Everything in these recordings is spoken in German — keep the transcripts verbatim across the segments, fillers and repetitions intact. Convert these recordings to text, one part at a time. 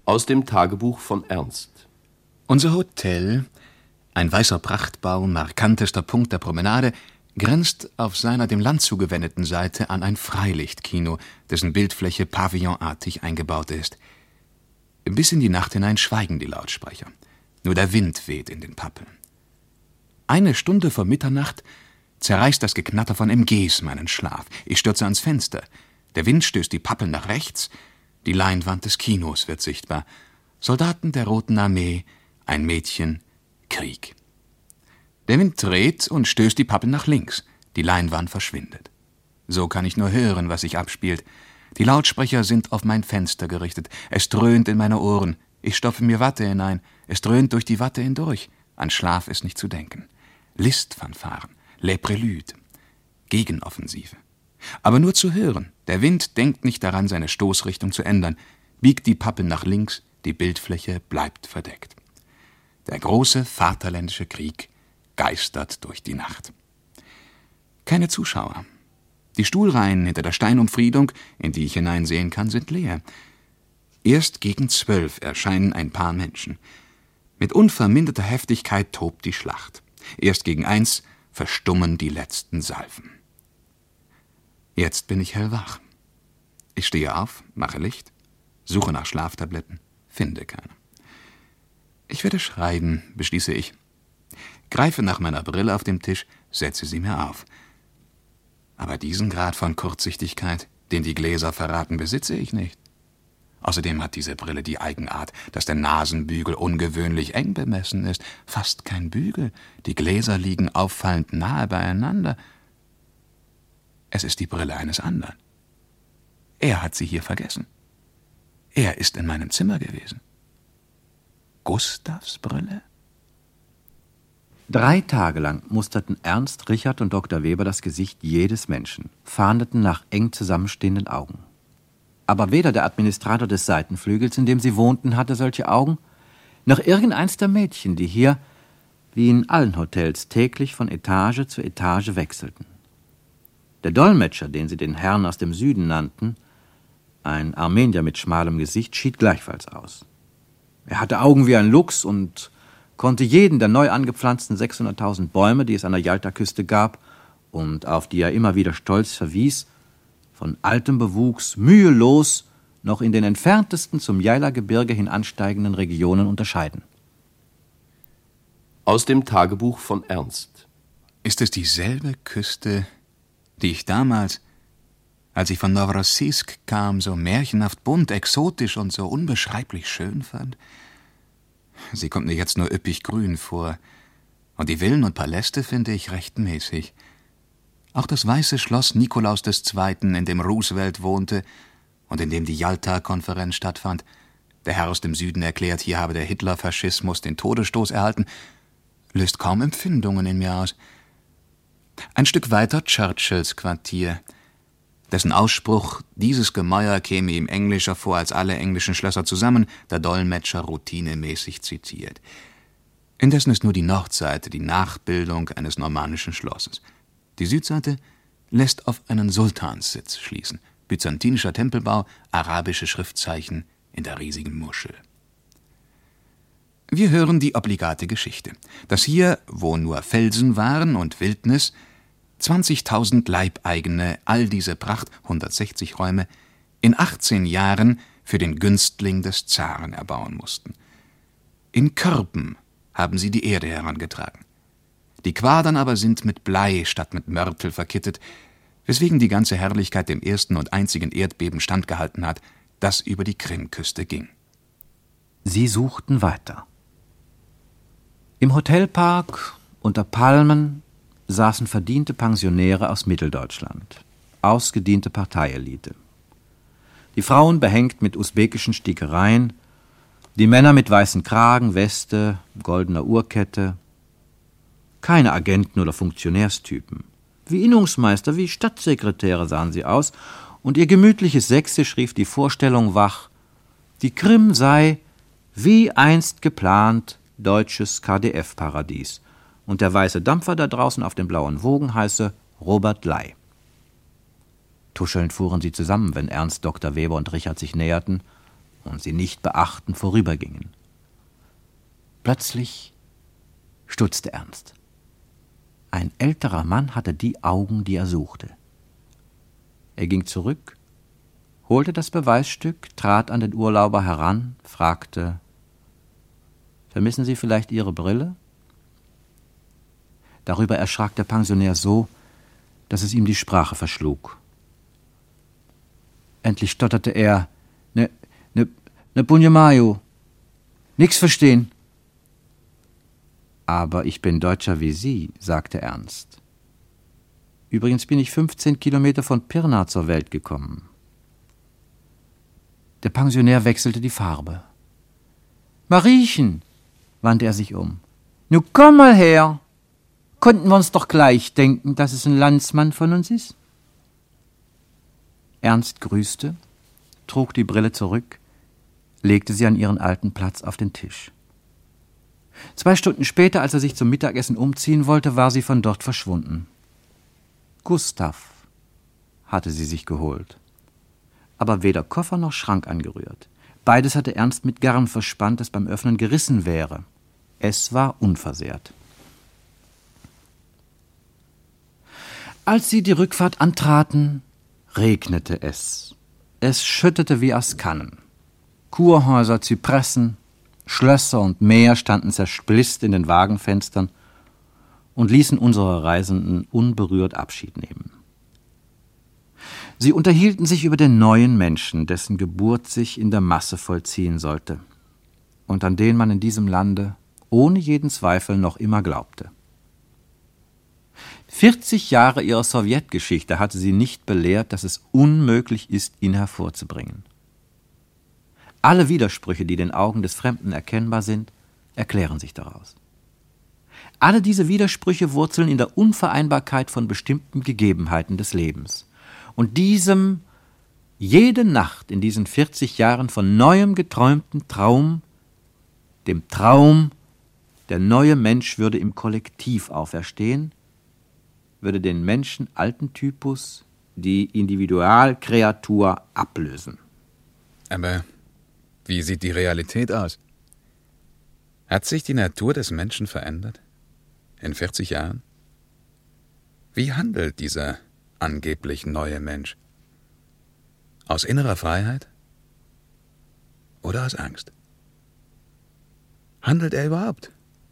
Aus dem Tagebuch von Ernst. Unser Hotel, ein weißer Prachtbau, markantester Punkt der Promenade, grenzt auf seiner dem Land zugewendeten Seite an ein Freilichtkino, dessen Bildfläche pavillonartig eingebaut ist. Bis in die Nacht hinein schweigen die Lautsprecher. Nur der Wind weht in den Pappeln. Eine Stunde vor Mitternacht zerreißt das Geknatter von M Gs meinen Schlaf. Ich stürze ans Fenster. Der Wind stößt die Pappeln nach rechts. Die Leinwand des Kinos wird sichtbar. Soldaten der Roten Armee, ein Mädchen, Krieg. Der Wind dreht und stößt die Pappeln nach links. Die Leinwand verschwindet. So kann ich nur hören, was sich abspielt. Die Lautsprecher sind auf mein Fenster gerichtet. Es dröhnt in meine Ohren. Ich stopfe mir Watte hinein. Es dröhnt durch die Watte hindurch. An Schlaf ist nicht zu denken. Listfanfaren, Les Préludes, Gegenoffensive. Aber nur zu hören. Der Wind denkt nicht daran, seine Stoßrichtung zu ändern. Biegt die Pappeln nach links, die Bildfläche bleibt verdeckt. Der große Vaterländische Krieg geistert durch die Nacht. Keine Zuschauer. Die Stuhlreihen hinter der Steinumfriedung, in die ich hineinsehen kann, sind leer. Erst gegen zwölf erscheinen ein paar Menschen. Mit unverminderter Heftigkeit tobt die Schlacht. Erst gegen eins verstummen die letzten Salven. Jetzt bin ich hellwach. Ich stehe auf, mache Licht, suche nach Schlaftabletten, finde keine. Ich werde schreiben, beschließe ich. Greife nach meiner Brille auf dem Tisch, setze sie mir auf. Aber diesen Grad von Kurzsichtigkeit, den die Gläser verraten, besitze ich nicht. Außerdem hat diese Brille die Eigenart, dass der Nasenbügel ungewöhnlich eng bemessen ist. Fast kein Bügel. Die Gläser liegen auffallend nahe beieinander. Es ist die Brille eines anderen. Er hat sie hier vergessen. Er ist in meinem Zimmer gewesen. Gustavs Brille? Drei Tage lang musterten Ernst, Richard und Doktor Weber das Gesicht jedes Menschen, fahndeten nach eng zusammenstehenden Augen. Aber weder der Administrator des Seitenflügels, in dem sie wohnten, hatte solche Augen, noch irgendeins der Mädchen, die hier, wie in allen Hotels, täglich von Etage zu Etage wechselten. Der Dolmetscher, den sie den Herrn aus dem Süden nannten, ein Armenier mit schmalem Gesicht, schied gleichfalls aus. Er hatte Augen wie ein Luchs und konnte jeden der neu angepflanzten sechshunderttausend Bäume, die es an der Jalta-Küste gab und auf die er immer wieder stolz verwies, von altem Bewuchs mühelos noch in den entferntesten zum Jaila-Gebirge hin ansteigenden Regionen unterscheiden. Aus dem Tagebuch von Ernst. Ist es dieselbe Küste, die ich damals, als ich von Novorossiysk kam, so märchenhaft bunt, exotisch und so unbeschreiblich schön fand? Sie kommt mir jetzt nur üppig grün vor, und die Villen und Paläste finde ich recht mäßig. Auch das weiße Schloss Nikolaus der Zweite., in dem Roosevelt wohnte und in dem die Jalta-Konferenz stattfand, der Herr aus dem Süden erklärt, hier habe der Hitlerfaschismus den Todesstoß erhalten, löst kaum Empfindungen in mir aus. Ein Stück weiter Churchills Quartier, dessen Ausspruch, dieses Gemäuer käme ihm englischer vor als alle englischen Schlösser zusammen, der Dolmetscher routinemäßig zitiert. Indessen ist nur die Nordseite die Nachbildung eines normannischen Schlosses. Die Südseite lässt auf einen Sultanssitz schließen, byzantinischer Tempelbau, arabische Schriftzeichen in der riesigen Muschel. Wir hören die obligate Geschichte, dass hier, wo nur Felsen waren und Wildnis, zwanzigtausend Leibeigene all diese Pracht, hundertsechzig Räume, in achtzehn Jahren für den Günstling des Zaren erbauen mussten. In Körben haben sie die Erde herangetragen. Die Quadern aber sind mit Blei statt mit Mörtel verkittet, weswegen die ganze Herrlichkeit dem ersten und einzigen Erdbeben standgehalten hat, das über die Krimküste ging. Sie suchten weiter. Im Hotelpark unter Palmen saßen verdiente Pensionäre aus Mitteldeutschland, ausgediente Parteielite. Die Frauen behängt mit usbekischen Stickereien, die Männer mit weißen Kragen, Weste, goldener Uhrkette. Keine Agenten oder Funktionärstypen. Wie Innungsmeister, wie Stadtsekretäre sahen sie aus, und ihr gemütliches Sächsisch rief die Vorstellung wach, die Krim sei, wie einst geplant, deutsches K D F-Paradies, und der weiße Dampfer da draußen auf den blauen Wogen heiße Robert Ley. Tuschelnd fuhren sie zusammen, wenn Ernst, Doktor Weber und Richard sich näherten und sie nicht beachtend vorübergingen. Plötzlich stutzte Ernst. Ein älterer Mann hatte die Augen, die er suchte. Er ging zurück, holte das Beweisstück, trat an den Urlauber heran, fragte: »Vermissen Sie vielleicht Ihre Brille?« Darüber erschrak der Pensionär so, dass es ihm die Sprache verschlug. Endlich stotterte er: »Ne, ne, ne Punyamayo. Nix verstehen.« »Aber ich bin Deutscher wie Sie«, sagte Ernst. »Übrigens bin ich fünfzehn Kilometer von Pirna zur Welt gekommen.« Der Pensionär wechselte die Farbe. »Mariechen«, wandte er sich um, »nu komm mal her. Konnten wir uns doch gleich denken, dass es ein Landsmann von uns ist?« Ernst grüßte, trug die Brille zurück, legte sie an ihren alten Platz auf den Tisch. Zwei Stunden später, als er sich zum Mittagessen umziehen wollte, war sie von dort verschwunden. Gustav hatte sie sich geholt, aber weder Koffer noch Schrank angerührt. Beides hatte Ernst mit Garn verspannt, das beim Öffnen gerissen wäre. Es war unversehrt. Als sie die Rückfahrt antraten, regnete es. Es schüttete wie aus Kannen. Kurhäuser, Zypressen, Schlösser und Meer standen zersplitzt in den Wagenfenstern und ließen unsere Reisenden unberührt Abschied nehmen. Sie unterhielten sich über den neuen Menschen, dessen Geburt sich in der Masse vollziehen sollte und an den man in diesem Lande ohne jeden Zweifel noch immer glaubte. vierzig Jahre ihrer Sowjetgeschichte hatte sie nicht belehrt, dass es unmöglich ist, ihn hervorzubringen. Alle Widersprüche, die den Augen des Fremden erkennbar sind, erklären sich daraus. Alle diese Widersprüche wurzeln in der Unvereinbarkeit von bestimmten Gegebenheiten des Lebens. Und diesem, jede Nacht in diesen vierzig Jahren von neuem geträumten Traum, dem Traum, der neue Mensch würde im Kollektiv auferstehen, würde den Menschen alten Typus, die Individualkreatur, ablösen. Aber wie sieht die Realität aus? Hat sich die Natur des Menschen verändert? In vierzig Jahren? Wie handelt dieser angeblich neue Mensch? Aus innerer Freiheit? Oder aus Angst? Handelt er überhaupt?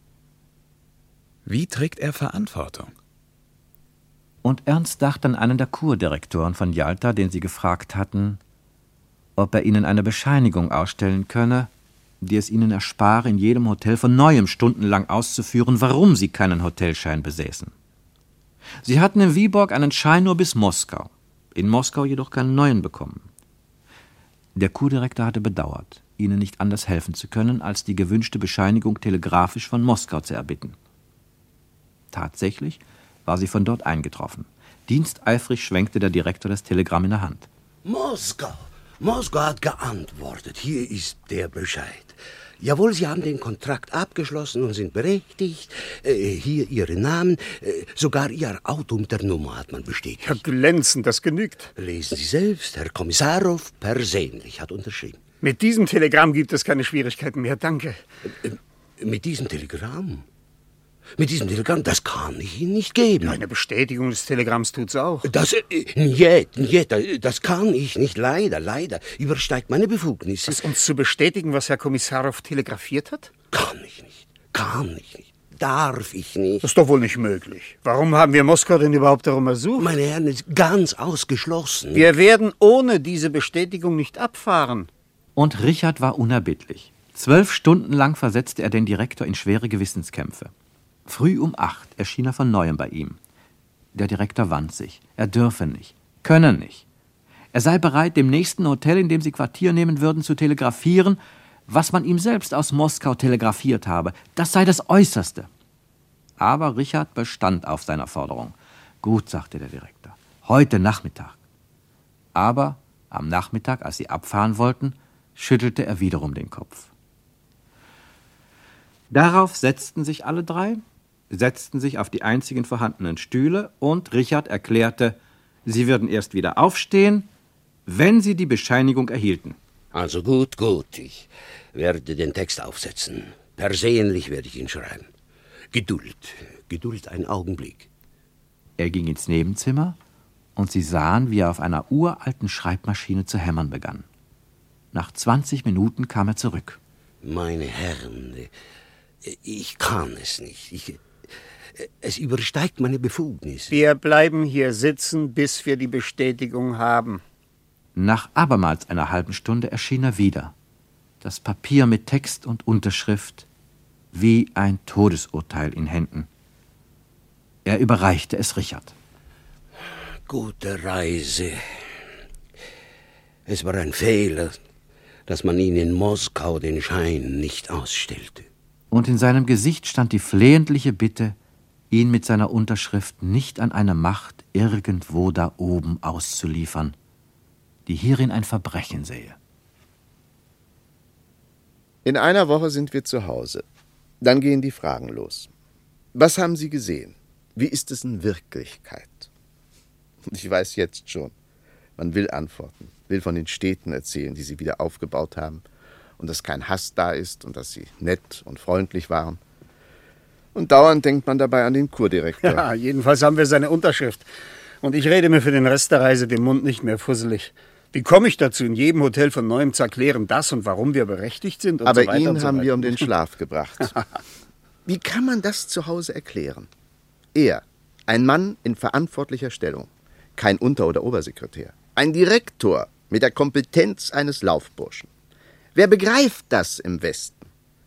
Wie trägt er Verantwortung? Und Ernst dachte an einen der Kurdirektoren von Jalta, den sie gefragt hatten, ob er ihnen eine Bescheinigung ausstellen könne, die es ihnen erspare, in jedem Hotel von neuem stundenlang auszuführen, warum sie keinen Hotelschein besäßen. Sie hatten in Viborg einen Schein nur bis Moskau, in Moskau jedoch keinen neuen bekommen. Der Kurdirektor hatte bedauert, ihnen nicht anders helfen zu können, als die gewünschte Bescheinigung telegrafisch von Moskau zu erbitten. Tatsächlich war sie von dort eingetroffen. Diensteifrig schwenkte der Direktor das Telegramm in der Hand. Moskau. Moskau hat geantwortet. Hier ist der Bescheid. Jawohl, Sie haben den Kontrakt abgeschlossen und sind berechtigt. Äh, hier Ihre Namen. Äh, sogar Ihr Auto mit der Nummer hat man bestätigt. Ja, glänzend, das genügt. Lesen Sie selbst. Herr Kommissarow persönlich hat unterschrieben. Mit diesem Telegramm gibt es keine Schwierigkeiten mehr, danke. Äh, äh, mit diesem Telegramm? Mit diesem Telegramm, das kann ich Ihnen nicht geben. Eine Bestätigung des Telegramms tut's auch. Das, äh, nicht, nicht, das kann ich nicht, leider, leider. Übersteigt meine Befugnisse. Das uns zu bestätigen, was Herr Kommissarow telegrafiert hat? Kann ich nicht, kann ich nicht, darf ich nicht. Das ist doch wohl nicht möglich. Warum haben wir Moskau denn überhaupt darum ersucht? Meine Herren, ist ganz ausgeschlossen. Wir werden ohne diese Bestätigung nicht abfahren. Und Richard war unerbittlich. Zwölf Stunden lang versetzte er den Direktor in schwere Gewissenskämpfe. Früh um acht erschien er von Neuem bei ihm. Der Direktor wand sich. Er dürfe nicht, könne nicht. Er sei bereit, dem nächsten Hotel, in dem sie Quartier nehmen würden, zu telegrafieren, was man ihm selbst aus Moskau telegrafiert habe. Das sei das Äußerste. Aber Richard bestand auf seiner Forderung. Gut, sagte der Direktor, heute Nachmittag. Aber am Nachmittag, als sie abfahren wollten, schüttelte er wiederum den Kopf. Darauf setzten sich alle drei, setzten sich auf die einzigen vorhandenen Stühle und Richard erklärte, sie würden erst wieder aufstehen, wenn sie die Bescheinigung erhielten. Also gut, gut. Ich werde den Text aufsetzen. Persönlich werde ich ihn schreiben. Geduld, Geduld, einen Augenblick. Er ging ins Nebenzimmer und sie sahen, wie er auf einer uralten Schreibmaschine zu hämmern begann. Nach zwanzig Minuten kam er zurück. Meine Herren, ich kann es nicht. Ich, es übersteigt meine Befugnis. Wir bleiben hier sitzen, bis wir die Bestätigung haben. Nach abermals einer halben Stunde erschien er wieder. Das Papier mit Text und Unterschrift wie ein Todesurteil in Händen. Er überreichte es Richard. Gute Reise. Es war ein Fehler, dass man ihnen in Moskau den Schein nicht ausstellte. Und in seinem Gesicht stand die flehentliche Bitte, ihn mit seiner Unterschrift nicht an eine Macht irgendwo da oben auszuliefern, die hierin ein Verbrechen sähe. In einer Woche sind wir zu Hause. Dann gehen die Fragen los. Was haben Sie gesehen? Wie ist es in Wirklichkeit? Und ich weiß jetzt schon, man will antworten, will von den Städten erzählen, die sie wieder aufgebaut haben, und dass kein Hass da ist und dass sie nett und freundlich waren. Und dauernd denkt man dabei an den Kurdirektor. Ja, jedenfalls haben wir seine Unterschrift. Und ich rede mir für den Rest der Reise den Mund nicht mehr fusselig. Wie komme ich dazu, in jedem Hotel von Neuem zu erklären, das und warum wir berechtigt sind? Und Aber so weiter ihn und so haben weiter. wir um den Schlaf gebracht. Wie kann man das zu Hause erklären? Er, ein Mann in verantwortlicher Stellung, kein Unter- oder Obersekretär, ein Direktor mit der Kompetenz eines Laufburschen. Wer begreift das im Westen?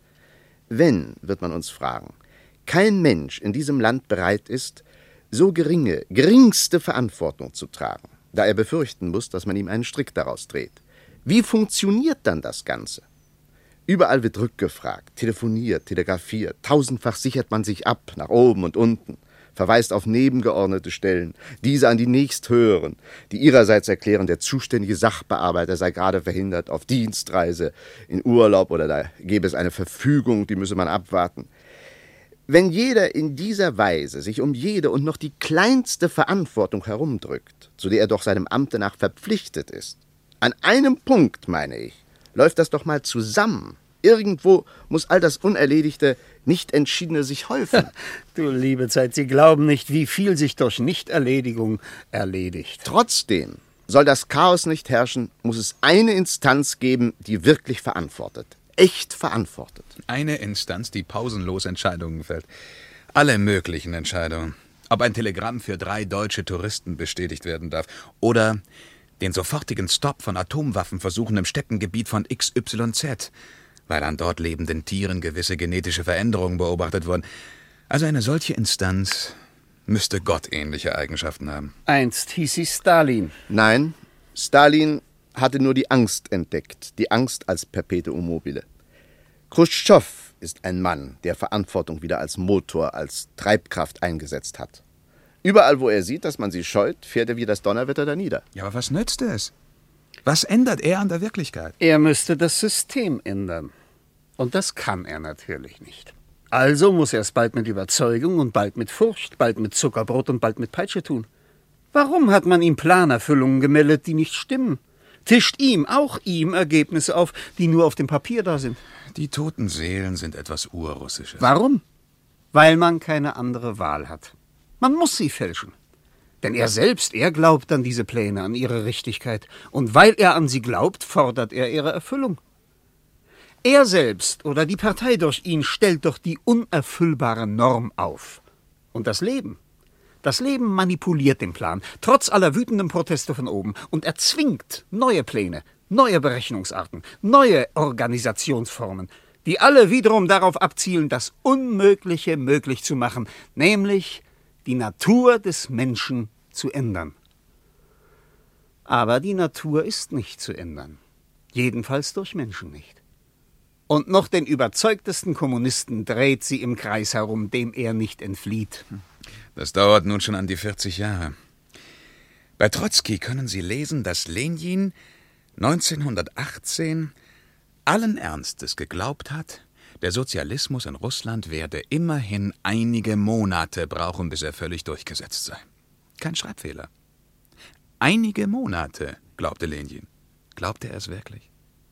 Wenn, wird man uns fragen, kein Mensch in diesem Land bereit ist, so geringe, geringste Verantwortung zu tragen, da er befürchten muss, dass man ihm einen Strick daraus dreht. Wie funktioniert dann das Ganze? Überall wird rückgefragt, telefoniert, telegrafiert, tausendfach sichert man sich ab, nach oben und unten, verweist auf nebengeordnete Stellen, diese an die nächsthöheren, die ihrerseits erklären, der zuständige Sachbearbeiter sei gerade verhindert, auf Dienstreise, in Urlaub oder da gäbe es eine Verfügung, die müsse man abwarten. Wenn jeder in dieser Weise sich um jede und noch die kleinste Verantwortung herumdrückt, zu der er doch seinem Amte nach verpflichtet ist, an einem Punkt, meine ich, läuft das doch mal zusammen. Irgendwo muss all das Unerledigte, Nicht-Entschiedene sich häufen. Du liebe Zeit, Sie glauben nicht, wie viel sich durch Nichterledigung erledigt. Trotzdem soll das Chaos nicht herrschen, muss es eine Instanz geben, die wirklich verantwortet. Echt verantwortet. Eine Instanz, die pausenlos Entscheidungen fällt. Alle möglichen Entscheidungen. Ob ein Telegramm für drei deutsche Touristen bestätigt werden darf oder den sofortigen Stopp von Atomwaffenversuchen im Steppengebiet von X Y Z, weil an dort lebenden Tieren gewisse genetische Veränderungen beobachtet wurden. Also eine solche Instanz müsste gottähnliche Eigenschaften haben. Einst hieß sie Stalin. Nein, Stalin hatte nur die Angst entdeckt, die Angst als Perpetuum mobile. Chruschtschow ist ein Mann, der Verantwortung wieder als Motor, als Treibkraft eingesetzt hat. Überall, wo er sieht, dass man sie scheut, fährt er wie das Donnerwetter danieder. Ja, aber was nützt es? Was ändert er an der Wirklichkeit? Er müsste das System ändern. Und das kann er natürlich nicht. Also muss er es bald mit Überzeugung und bald mit Furcht, bald mit Zuckerbrot und bald mit Peitsche tun. Warum hat man ihm Planerfüllungen gemeldet, die nicht stimmen? Tischt ihm, auch ihm, Ergebnisse auf, die nur auf dem Papier da sind. Die toten Seelen sind etwas Urrussisches. Warum? Weil man keine andere Wahl hat. Man muss sie fälschen. Denn er selbst, er glaubt an diese Pläne, an ihre Richtigkeit. Und weil er an sie glaubt, fordert er ihre Erfüllung. Er selbst oder die Partei durch ihn stellt doch die unerfüllbare Norm auf. Und das Leben, das Leben manipuliert den Plan, trotz aller wütenden Proteste von oben, und erzwingt neue Pläne, neue Berechnungsarten, neue Organisationsformen, die alle wiederum darauf abzielen, das Unmögliche möglich zu machen, nämlich die Natur des Menschen zu ändern. Aber die Natur ist nicht zu ändern, jedenfalls durch Menschen nicht. Und noch den überzeugtesten Kommunisten dreht sie im Kreis herum, dem er nicht entflieht. Das dauert nun schon an die vierzig Jahre. Bei Trotzki können Sie lesen, dass Lenin neunzehnhundertachtzehn allen Ernstes geglaubt hat, der Sozialismus in Russland werde immerhin einige Monate brauchen, bis er völlig durchgesetzt sei. Kein Schreibfehler. Einige Monate, glaubte Lenin. Glaubte er es wirklich?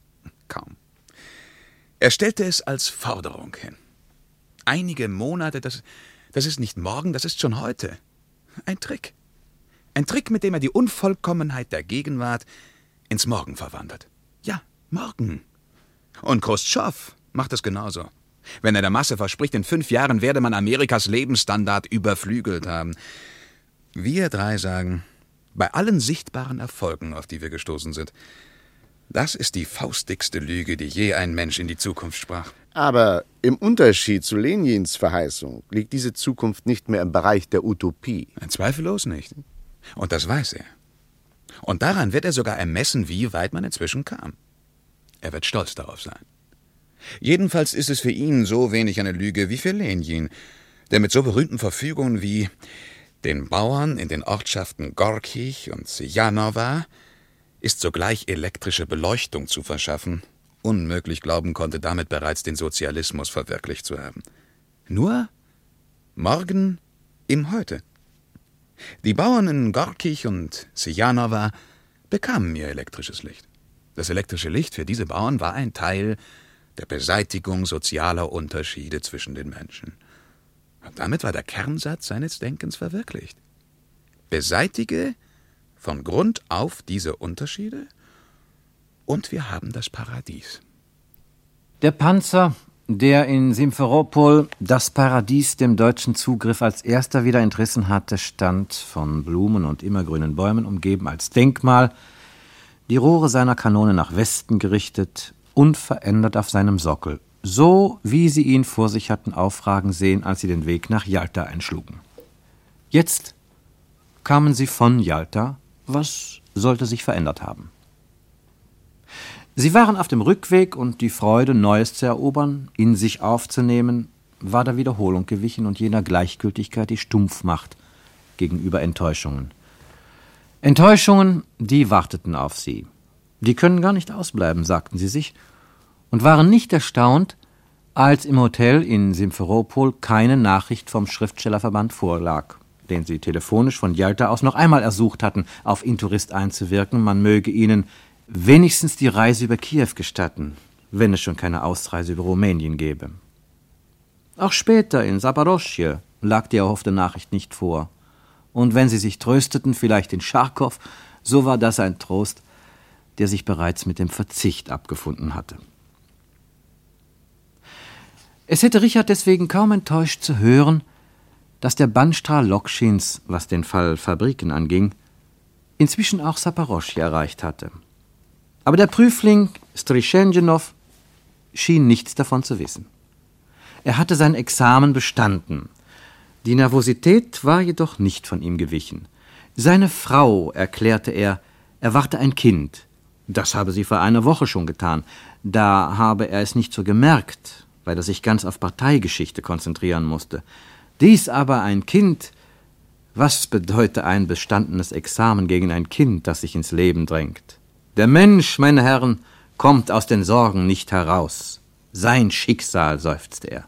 Kaum. Er stellte es als Forderung hin. Einige Monate, das, das ist nicht morgen, das ist schon heute. Ein Trick. Ein Trick, mit dem er die Unvollkommenheit der Gegenwart ins Morgen verwandelt. Ja, morgen. Und Chruschtschow macht es genauso. Wenn er der Masse verspricht, in fünf Jahren werde man Amerikas Lebensstandard überflügelt haben. Wir drei sagen, bei allen sichtbaren Erfolgen, auf die wir gestoßen sind, das ist die faustdickste Lüge, die je ein Mensch in die Zukunft sprach. Aber im Unterschied zu Lenins Verheißung liegt diese Zukunft nicht mehr im Bereich der Utopie. Zweifellos nicht. Und das weiß er. Und daran wird er sogar ermessen, wie weit man inzwischen kam. Er wird stolz darauf sein. Jedenfalls ist es für ihn so wenig eine Lüge wie für Lenin, der mit so berühmten Verfügungen wie den Bauern in den Ortschaften Gorkij und Sijanowa ist sogleich elektrische Beleuchtung zu verschaffen, unmöglich glauben konnte, damit bereits den Sozialismus verwirklicht zu haben. Nur morgen im Heute. Die Bauern in Gorkij und Sijanowa bekamen ihr elektrisches Licht. Das elektrische Licht für diese Bauern war ein Teil der Beseitigung sozialer Unterschiede zwischen den Menschen. Und damit war der Kernsatz seines Denkens verwirklicht. Beseitige von Grund auf diese Unterschiede und wir haben das Paradies. Der Panzer, der in Simferopol das Paradies dem deutschen Zugriff als erster wieder entrissen hatte, stand, von Blumen und immergrünen Bäumen umgeben, als Denkmal, die Rohre seiner Kanone nach Westen gerichtet, unverändert auf seinem Sockel, so wie sie ihn vor sich hatten aufragen sehen, als sie den Weg nach Jalta einschlugen. Jetzt kamen sie von Jalta. Was sollte sich verändert haben? Sie waren auf dem Rückweg und die Freude, Neues zu erobern, in sich aufzunehmen, war der Wiederholung gewichen und jener Gleichgültigkeit, die stumpf macht gegenüber Enttäuschungen. Enttäuschungen, die warteten auf sie. Die können gar nicht ausbleiben, sagten sie sich, und waren nicht erstaunt, als im Hotel in Simferopol keine Nachricht vom Schriftstellerverband vorlag, den sie telefonisch von Jalta aus noch einmal ersucht hatten, auf Intourist einzuwirken, man möge ihnen wenigstens die Reise über Kiew gestatten, wenn es schon keine Ausreise über Rumänien gäbe. Auch später in Saporoschje lag die erhoffte Nachricht nicht vor. Und wenn sie sich trösteten, vielleicht in Charkow, so war das ein Trost, der sich bereits mit dem Verzicht abgefunden hatte. Es hätte Richard deswegen kaum enttäuscht zu hören, dass der Bandstrahl Lokschins, was den Fall Fabriken anging, inzwischen auch Saporoschje erreicht hatte. Aber der Prüfling Stryschenjenow schien nichts davon zu wissen. Er hatte sein Examen bestanden. Die Nervosität war jedoch nicht von ihm gewichen. Seine Frau, erklärte er, erwarte ein Kind. Das habe sie vor einer Woche schon getan. Da habe er es nicht so gemerkt, weil er sich ganz auf Parteigeschichte konzentrieren musste. Dies aber ein Kind, was bedeute ein bestandenes Examen gegen ein Kind, das sich ins Leben drängt? Der Mensch, meine Herren, kommt aus den Sorgen nicht heraus. Sein Schicksal, seufzte er.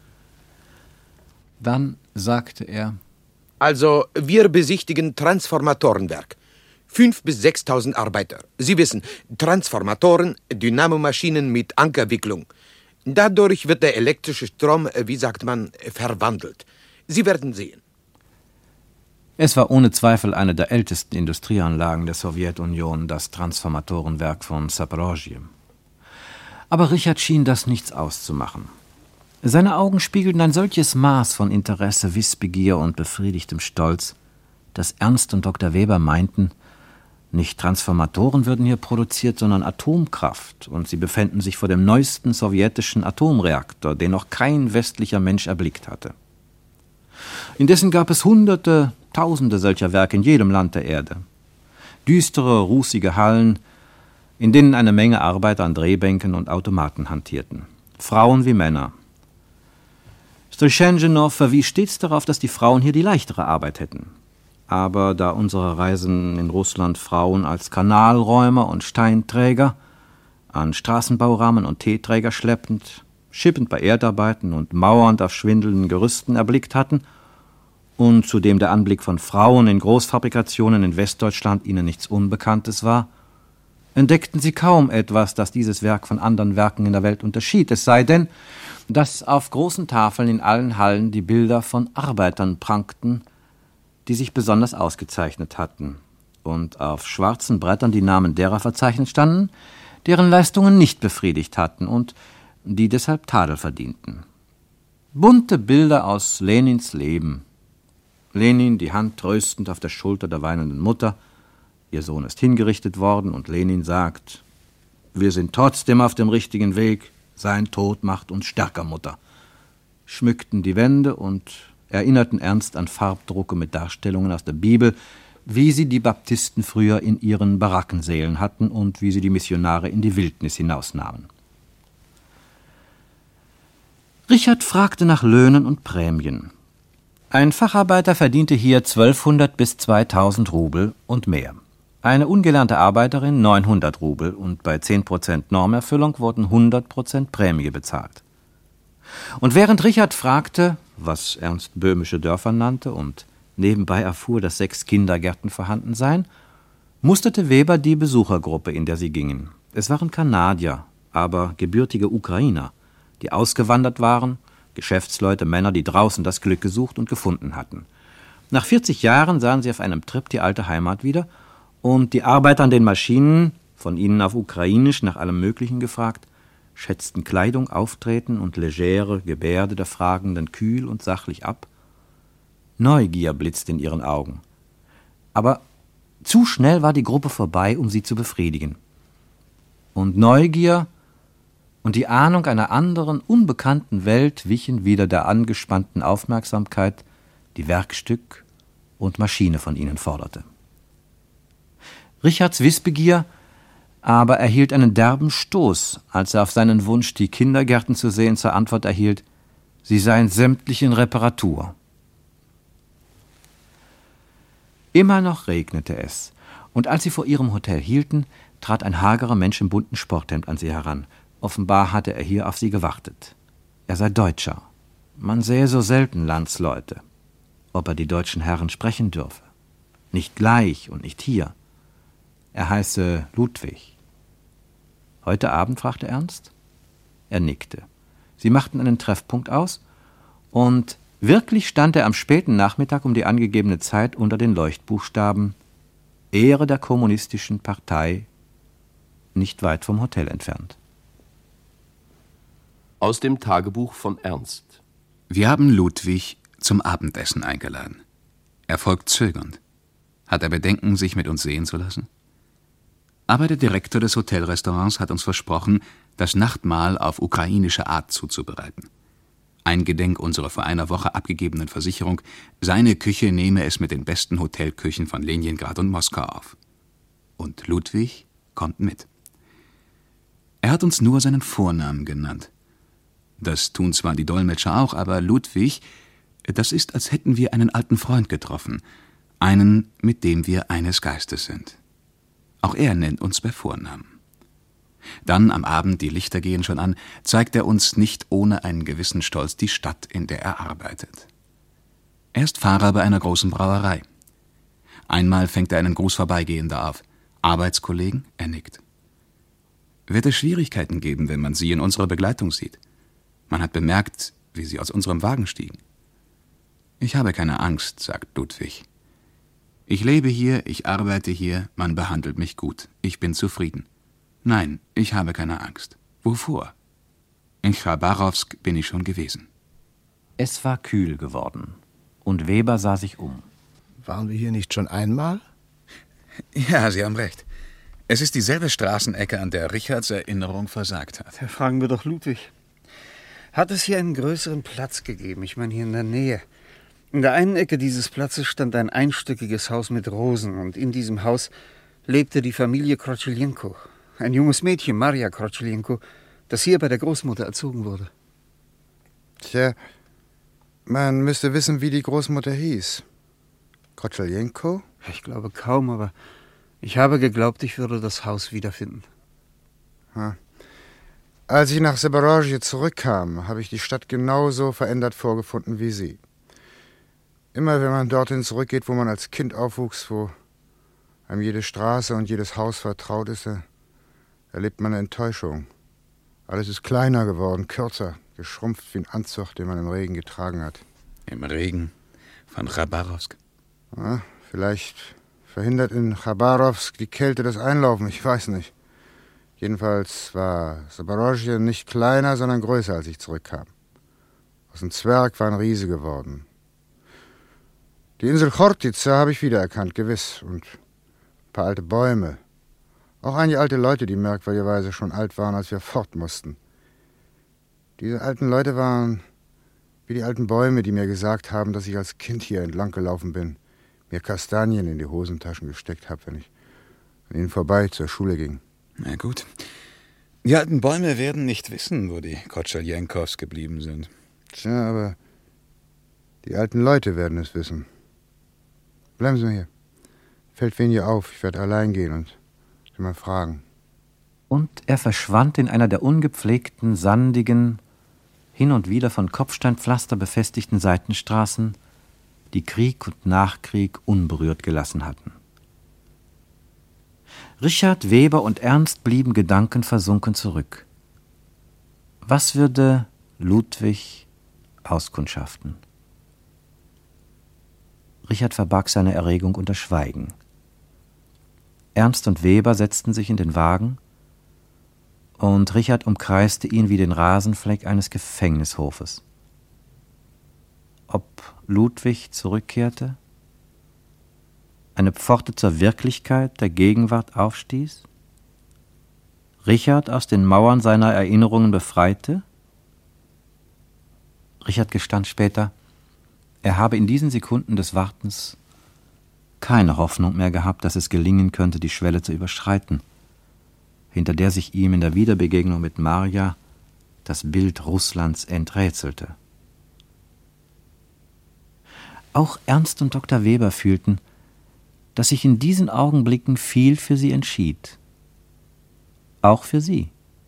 Dann sagte er: Also, wir besichtigen Transformatorenwerk. Fünf bis sechstausend Arbeiter. Sie wissen, Transformatoren, Dynamomaschinen mit Ankerwicklung. Dadurch wird der elektrische Strom, wie sagt man, verwandelt. Sie werden sehen. Es war ohne Zweifel eine der ältesten Industrieanlagen der Sowjetunion, das Transformatorenwerk von Saporoschje. Aber Richard schien das nichts auszumachen. Seine Augen spiegelten ein solches Maß von Interesse, Wissbegier und befriedigtem Stolz, dass Ernst und Doktor Weber meinten, nicht Transformatoren würden hier produziert, sondern Atomkraft, und sie befänden sich vor dem neuesten sowjetischen Atomreaktor, den noch kein westlicher Mensch erblickt hatte. Indessen gab es Hunderte, Tausende solcher Werke in jedem Land der Erde. Düstere, rußige Hallen, in denen eine Menge Arbeiter an Drehbänken und Automaten hantierten. Frauen wie Männer. Stryschenjenow verwies stets darauf, dass die Frauen hier die leichtere Arbeit hätten. Aber da unsere Reisen in Russland Frauen als Kanalräumer und Steinträger, an Straßenbaurahmen und Teeträger schleppend, schippend bei Erdarbeiten und mauernd auf schwindelnden Gerüsten erblickt hatten, und zudem der Anblick von Frauen in Großfabrikationen in Westdeutschland ihnen nichts Unbekanntes war, entdeckten sie kaum etwas, das dieses Werk von anderen Werken in der Welt unterschied, es sei denn, dass auf großen Tafeln in allen Hallen die Bilder von Arbeitern prangten, die sich besonders ausgezeichnet hatten, und auf schwarzen Brettern die Namen derer verzeichnet standen, deren Leistungen nicht befriedigt hatten und die deshalb Tadel verdienten. Bunte Bilder aus Lenins Leben. Lenin, die Hand tröstend auf der Schulter der weinenden Mutter. Ihr Sohn ist hingerichtet worden und Lenin sagt, wir sind trotzdem auf dem richtigen Weg, sein Tod macht uns stärker, Mutter. Schmückten die Wände und erinnerten Ernst an Farbdrucke mit Darstellungen aus der Bibel, wie sie die Baptisten früher in ihren Barackensälen hatten und wie sie die Missionare in die Wildnis hinausnahmen. Richard fragte nach Löhnen und Prämien. Ein Facharbeiter verdiente hier zwölfhundert bis zweitausend Rubel und mehr. Eine ungelernte Arbeiterin neunhundert Rubel und bei zehn Prozent Normerfüllung wurden hundert Prozent Prämie bezahlt. Und während Richard fragte, was Ernst böhmische Dörfer nannte und nebenbei erfuhr, dass sechs Kindergärten vorhanden seien, musterte Weber die Besuchergruppe, in der sie gingen. Es waren Kanadier, aber gebürtige Ukrainer, die ausgewandert waren, Geschäftsleute, Männer, die draußen das Glück gesucht und gefunden hatten. Nach vierzig Jahren sahen sie auf einem Trip die alte Heimat wieder und die Arbeiter an den Maschinen, von ihnen auf Ukrainisch nach allem Möglichen gefragt, schätzten Kleidung, Auftreten und legere Gebärde der Fragenden kühl und sachlich ab. Neugier blitzte in ihren Augen. Aber zu schnell war die Gruppe vorbei, um sie zu befriedigen. Und Neugier und die Ahnung einer anderen, unbekannten Welt wichen wieder der angespannten Aufmerksamkeit, die Werkstück und Maschine von ihnen forderte. Richards Wissbegier aber erhielt einen derben Stoß, als er auf seinen Wunsch, die Kindergärten zu sehen, zur Antwort erhielt, sie seien sämtlich in Reparatur. Immer noch regnete es, und als sie vor ihrem Hotel hielten, trat ein hagerer Mensch im bunten Sporthemd an sie heran. Offenbar hatte er hier auf sie gewartet. Er sei Deutscher. Man sähe so selten Landsleute. Ob er die deutschen Herren sprechen dürfe? Nicht gleich und nicht hier. Er heiße Ludwig. Heute Abend? Fragte Ernst. Er nickte. Sie machten einen Treffpunkt aus, und wirklich stand er am späten Nachmittag um die angegebene Zeit unter den Leuchtbuchstaben Ehre der Kommunistischen Partei, nicht weit vom Hotel entfernt. Aus dem Tagebuch von Ernst. Wir haben Ludwig zum Abendessen eingeladen. Er folgt zögernd. Hat er Bedenken, sich mit uns sehen zu lassen? Aber der Direktor des Hotelrestaurants hat uns versprochen, das Nachtmahl auf ukrainische Art zuzubereiten. Eingedenk unserer vor einer Woche abgegebenen Versicherung, seine Küche nehme es mit den besten Hotelküchen von Leningrad und Moskau auf. Und Ludwig kommt mit. Er hat uns nur seinen Vornamen genannt. Das tun zwar die Dolmetscher auch, aber Ludwig, das ist, als hätten wir einen alten Freund getroffen, einen, mit dem wir eines Geistes sind. Auch er nennt uns bei Vornamen. Dann am Abend, die Lichter gehen schon an, zeigt er uns nicht ohne einen gewissen Stolz die Stadt, in der er arbeitet. Er ist Fahrer bei einer großen Brauerei. Einmal fängt er einen Gruß Vorbeigehender auf. Arbeitskollegen? Er nickt. Wird es Schwierigkeiten geben, wenn man sie in unserer Begleitung sieht? Man hat bemerkt, wie sie aus unserem Wagen stiegen. Ich habe keine Angst, sagt Ludwig. Ich lebe hier, ich arbeite hier, man behandelt mich gut. Ich bin zufrieden. Nein, ich habe keine Angst. Wovor? In Chabarowsk bin ich schon gewesen. Es war kühl geworden, und Weber sah sich um. Waren wir hier nicht schon einmal? Ja, Sie haben recht. Es ist dieselbe Straßenecke, an der Richards Erinnerung versagt hat. Ja, fragen wir doch Ludwig. Hat es hier einen größeren Platz gegeben? Ich meine, hier in der Nähe. In der einen Ecke dieses Platzes stand ein einstöckiges Haus mit Rosen, und in diesem Haus lebte die Familie Krotscheljenko. Ein junges Mädchen, Maria Krotscheljenko, das hier bei der Großmutter erzogen wurde. Tja, man müsste wissen, wie die Großmutter hieß. Krotscheljenko? Ich glaube kaum, aber ich habe geglaubt, ich würde das Haus wiederfinden. Ha. Als ich nach Seberozhye zurückkam, habe ich die Stadt genauso verändert vorgefunden wie Sie. Immer wenn man dorthin zurückgeht, wo man als Kind aufwuchs, wo einem jede Straße und jedes Haus vertraut ist, erlebt man eine Enttäuschung. Alles ist kleiner geworden, kürzer, geschrumpft wie ein Anzug, den man im Regen getragen hat. Im Regen von Chabarowsk? Ja, vielleicht verhindert in Chabarowsk die Kälte das Einlaufen, ich weiß nicht. Jedenfalls war Saporosje nicht kleiner, sondern größer, als ich zurückkam. Aus einem Zwerg war ein Riese geworden. Die Insel Chortica habe ich wiedererkannt, gewiss. Und ein paar alte Bäume. Auch einige alte Leute, die merkwürdigerweise schon alt waren, als wir fort mussten. Diese alten Leute waren wie die alten Bäume, die mir gesagt haben, dass ich als Kind hier entlang gelaufen bin, mir Kastanien in die Hosentaschen gesteckt habe, wenn ich an ihnen vorbei zur Schule ging. Na gut. Die alten Bäume werden nicht wissen, wo die Kotschaljenkows geblieben sind. Tja, aber die alten Leute werden es wissen. Bleiben Sie mal hier. Fällt weniger auf, ich werde allein gehen und Sie mal fragen. Und er verschwand in einer der ungepflegten, sandigen, hin und wieder von Kopfsteinpflaster befestigten Seitenstraßen, die Krieg und Nachkrieg unberührt gelassen hatten. Richard, Weber und Ernst blieben gedankenversunken zurück. Was würde Ludwig auskundschaften? Richard verbarg seine Erregung unter Schweigen. Ernst und Weber setzten sich in den Wagen, und Richard umkreiste ihn wie den Rasenfleck eines Gefängnishofes. Ob Ludwig zurückkehrte? Eine Pforte zur Wirklichkeit der Gegenwart aufstieß? Richard aus den Mauern seiner Erinnerungen befreite? Richard gestand später, er habe in diesen Sekunden des Wartens keine Hoffnung mehr gehabt, dass es gelingen könnte, die Schwelle zu überschreiten, hinter der sich ihm in der Wiederbegegnung mit Marja das Bild Russlands enträtselte. Auch Ernst und Doktor Weber fühlten, dass sich in diesen Augenblicken viel für sie entschied. Auch für sie.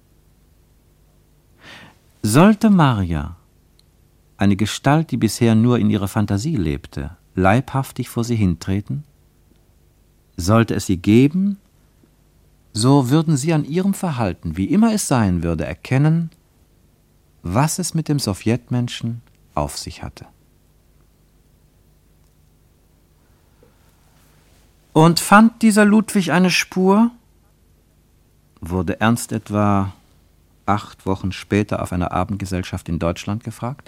Sollte Marja, eine Gestalt, die bisher nur in ihrer Fantasie lebte, leibhaftig vor sie hintreten? Sollte es sie geben, so würden sie an ihrem Verhalten, wie immer es sein würde, erkennen, was es mit dem Sowjetmenschen auf sich hatte. Und fand dieser Ludwig eine Spur? Wurde Ernst etwa acht Wochen später auf einer Abendgesellschaft in Deutschland gefragt?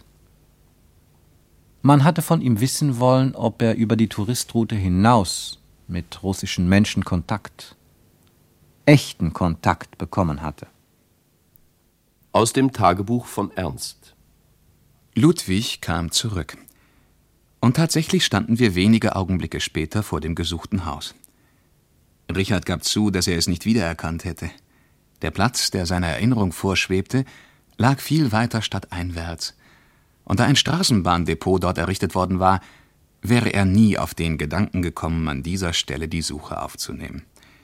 Man hatte von ihm wissen wollen, ob er über die Touristrute hinaus mit russischen Menschen Kontakt, echten Kontakt bekommen hatte. Aus dem Tagebuch von Ernst. Ludwig kam zurück. Und tatsächlich standen wir wenige Augenblicke später vor dem gesuchten Haus. Richard gab zu, dass er es nicht wiedererkannt hätte. Der Platz, der seiner Erinnerung vorschwebte, lag viel weiter stadteinwärts. Und da ein Straßenbahndepot dort errichtet worden war, wäre er nie auf den Gedanken gekommen, an dieser Stelle die Suche aufzunehmen.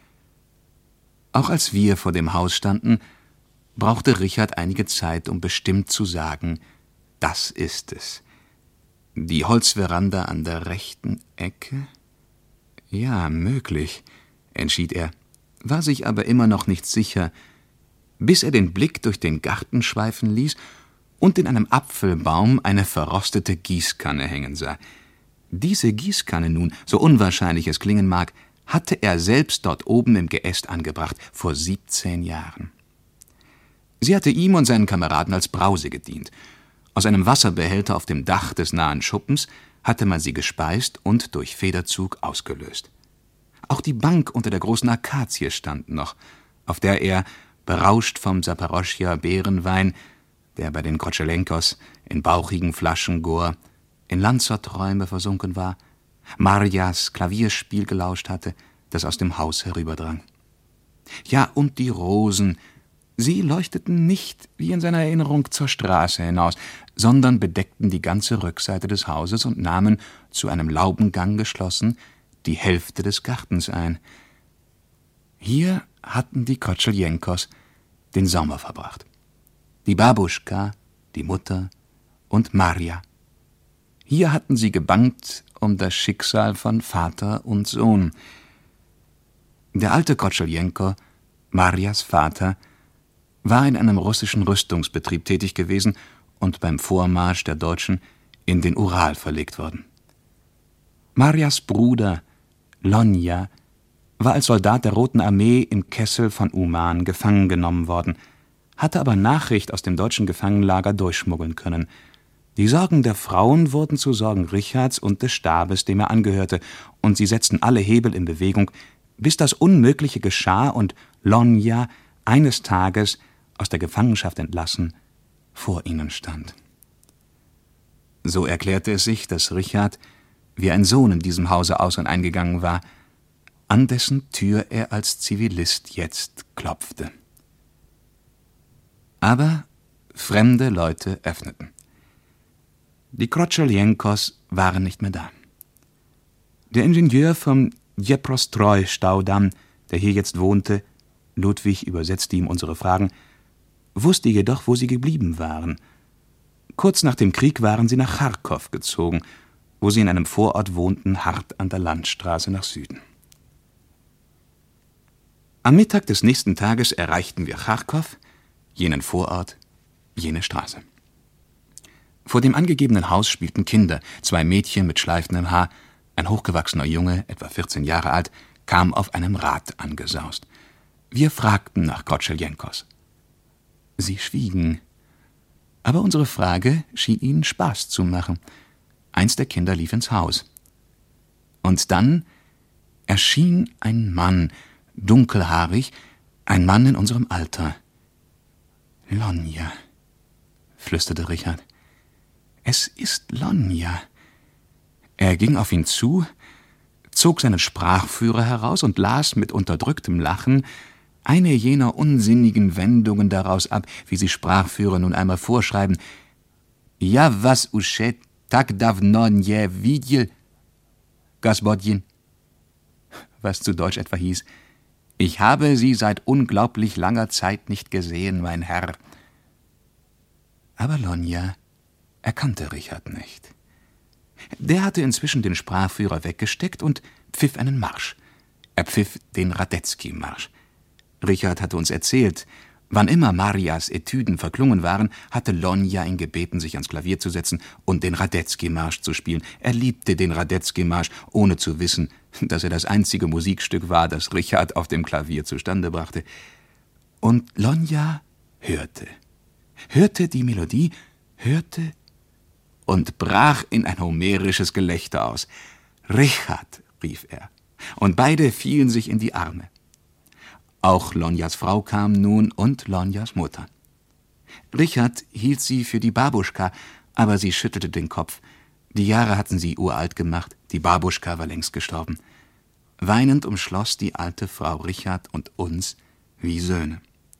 Auch als wir vor dem Haus standen, brauchte Richard einige Zeit, um bestimmt zu sagen, das ist es. Die Holzveranda an der rechten Ecke? Ja, möglich, entschied er, war sich aber immer noch nicht sicher, bis er den Blick durch den Garten schweifen ließ und in einem Apfelbaum eine verrostete Gießkanne hängen sah. Diese Gießkanne nun, so unwahrscheinlich es klingen mag, hatte er selbst dort oben im Geäst angebracht, vor siebzehn Jahren. Sie hatte ihm und seinen Kameraden als Brause gedient. Aus einem Wasserbehälter auf dem Dach des nahen Schuppens hatte man sie gespeist und durch Federzug ausgelöst. Auch die Bank unter der großen Akazie stand noch, auf der er, berauscht vom Saporoscher Beerenwein, der bei den Kotschelenkows in bauchigen Flaschen Gor in Lanzerträume versunken war, Marjas Klavierspiel gelauscht hatte, das aus dem Haus herüberdrang. Ja, und die Rosen, sie leuchteten nicht, wie in seiner Erinnerung, zur Straße hinaus, sondern bedeckten die ganze Rückseite des Hauses und nahmen, zu einem Laubengang geschlossen, die Hälfte des Gartens ein. Hier hatten die Kotschaljenkows den Sommer verbracht. Die Babuschka, die Mutter und Marja. Hier hatten sie gebangt um das Schicksal von Vater und Sohn. Der alte Kotschaljenko Marias Vater, war in einem russischen Rüstungsbetrieb tätig gewesen und beim Vormarsch der Deutschen in den Ural verlegt worden. Marias Bruder, Lonja, war als Soldat der Roten Armee im Kessel von Uman gefangen genommen worden, hatte aber Nachricht aus dem deutschen Gefangenenlager durchschmuggeln können. Die Sorgen der Frauen wurden zu Sorgen Richards und des Stabes, dem er angehörte, und sie setzten alle Hebel in Bewegung, bis das Unmögliche geschah und Lonja eines Tages, aus der Gefangenschaft entlassen, vor ihnen stand. So erklärte es sich, dass Richard wie ein Sohn in diesem Hause aus- und eingegangen war, an dessen Tür er als Zivilist jetzt klopfte. Aber fremde Leute öffneten. Die Krotscheljenkos waren nicht mehr da. Der Ingenieur vom Djeprostroi-Staudamm, der hier jetzt wohnte, Ludwig übersetzte ihm unsere Fragen, wusste jedoch, wo sie geblieben waren. Kurz nach dem Krieg waren sie nach Charkow gezogen, wo sie in einem Vorort wohnten, hart an der Landstraße nach Süden. Am Mittag des nächsten Tages erreichten wir Charkow, jenen Vorort, jene Straße. Vor dem angegebenen Haus spielten Kinder, zwei Mädchen mit schleifendem Haar, ein hochgewachsener Junge, etwa vierzehn Jahre alt, kam auf einem Rad angesaust. Wir fragten nach Krotscheljenkos. Sie schwiegen, aber unsere Frage schien ihnen Spaß zu machen. Eins der Kinder lief ins Haus. Und dann erschien ein Mann, dunkelhaarig, ein Mann in unserem Alter. »Lonja«, flüsterte Richard. »Es ist Lonja.« Er ging auf ihn zu, zog seinen Sprachführer heraus und las mit unterdrücktem Lachen eine jener unsinnigen Wendungen daraus ab, wie sie Sprachführer nun einmal vorschreiben. »Ja was usche tak davno nie videl, Gospodin«, was zu Deutsch etwa hieß, »Ich habe Sie seit unglaublich langer Zeit nicht gesehen, mein Herr.« Aber Lonja erkannte Richard nicht. Der hatte inzwischen den Sprachführer weggesteckt und pfiff einen Marsch. Er pfiff den Radetzky-Marsch. Richard hatte uns erzählt, wann immer Marias Etüden verklungen waren, hatte Lonja ihn gebeten, sich ans Klavier zu setzen und den Radetzky-Marsch zu spielen. Er liebte den Radetzky-Marsch, ohne zu wissen, dass er das einzige Musikstück war, das Richard auf dem Klavier zustande brachte. Und Lonja hörte, hörte die Melodie, hörte und brach in ein homerisches Gelächter aus. »Richard«, rief er, und beide fielen sich in die Arme. Auch Lonjas Frau kam nun und Lonjas Mutter. Richard hielt sie für die Babuschka, aber sie schüttelte den Kopf. Die Jahre hatten sie uralt gemacht, die Babuschka war längst gestorben. Weinend umschloss die alte Frau Richard und uns wie Söhne.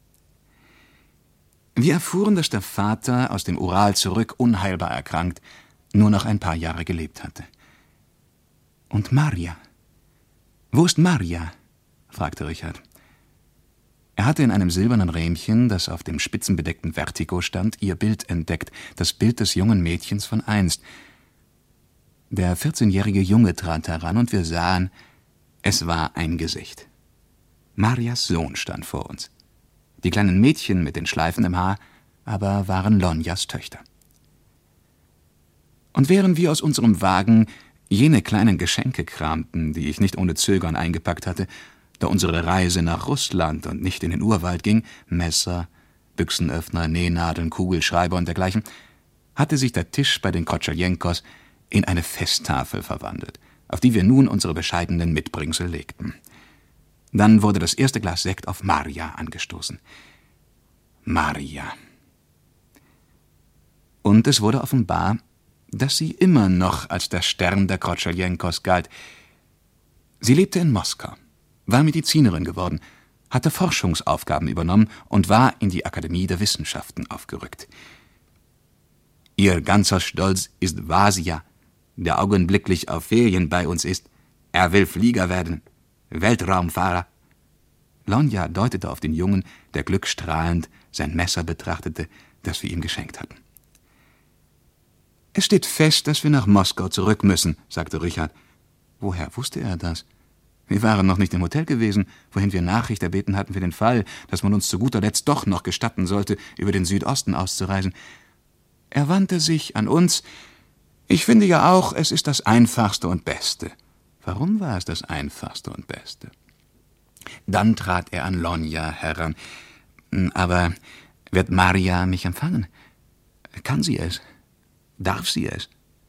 Wir erfuhren, dass der Vater aus dem Ural zurück unheilbar erkrankt, nur noch ein paar Jahre gelebt hatte. »Und Maria? Wo ist Maria?« fragte Richard. Er hatte in einem silbernen Rähmchen, das auf dem spitzenbedeckten Vertigo stand, ihr Bild entdeckt, das Bild des jungen Mädchens von einst. Der vierzehnjährige Junge trat heran und wir sahen, es war ein Gesicht. Marias Sohn stand vor uns. Die kleinen Mädchen mit den Schleifen im Haar aber waren Lonjas Töchter. Und während wir aus unserem Wagen jene kleinen Geschenke kramten, die ich nicht ohne Zögern eingepackt hatte, da unsere Reise nach Russland und nicht in den Urwald ging, Messer, Büchsenöffner, Nähnadeln, Kugelschreiber und dergleichen, hatte sich der Tisch bei den Krotscheljenkos in eine Festtafel verwandelt, auf die wir nun unsere bescheidenen Mitbringsel legten. Dann wurde das erste Glas Sekt auf Maria angestoßen. Maria. Und es wurde offenbar, dass sie immer noch als der Stern der Krotscheljenkos galt. Sie lebte in Moskau, war Medizinerin geworden, hatte Forschungsaufgaben übernommen und war in die Akademie der Wissenschaften aufgerückt. Ihr ganzer Stolz ist Vasya, der augenblicklich auf Ferien bei uns ist. Er will Flieger werden, Weltraumfahrer. Lonja deutete auf den Jungen, der glückstrahlend sein Messer betrachtete, das wir ihm geschenkt hatten. »Es steht fest, dass wir nach Moskau zurück müssen«, sagte Richard. Woher wusste er das? Wir waren noch nicht im Hotel gewesen, wohin wir Nachricht erbeten hatten für den Fall, dass man uns zu guter Letzt doch noch gestatten sollte, über den Südosten auszureisen. Er wandte sich an uns. »Ich finde ja auch, es ist das Einfachste und Beste.« Warum war es das Einfachste und Beste? Dann trat er an Lonja heran. »Aber wird Maria mich empfangen? Kann sie es? Darf sie es?«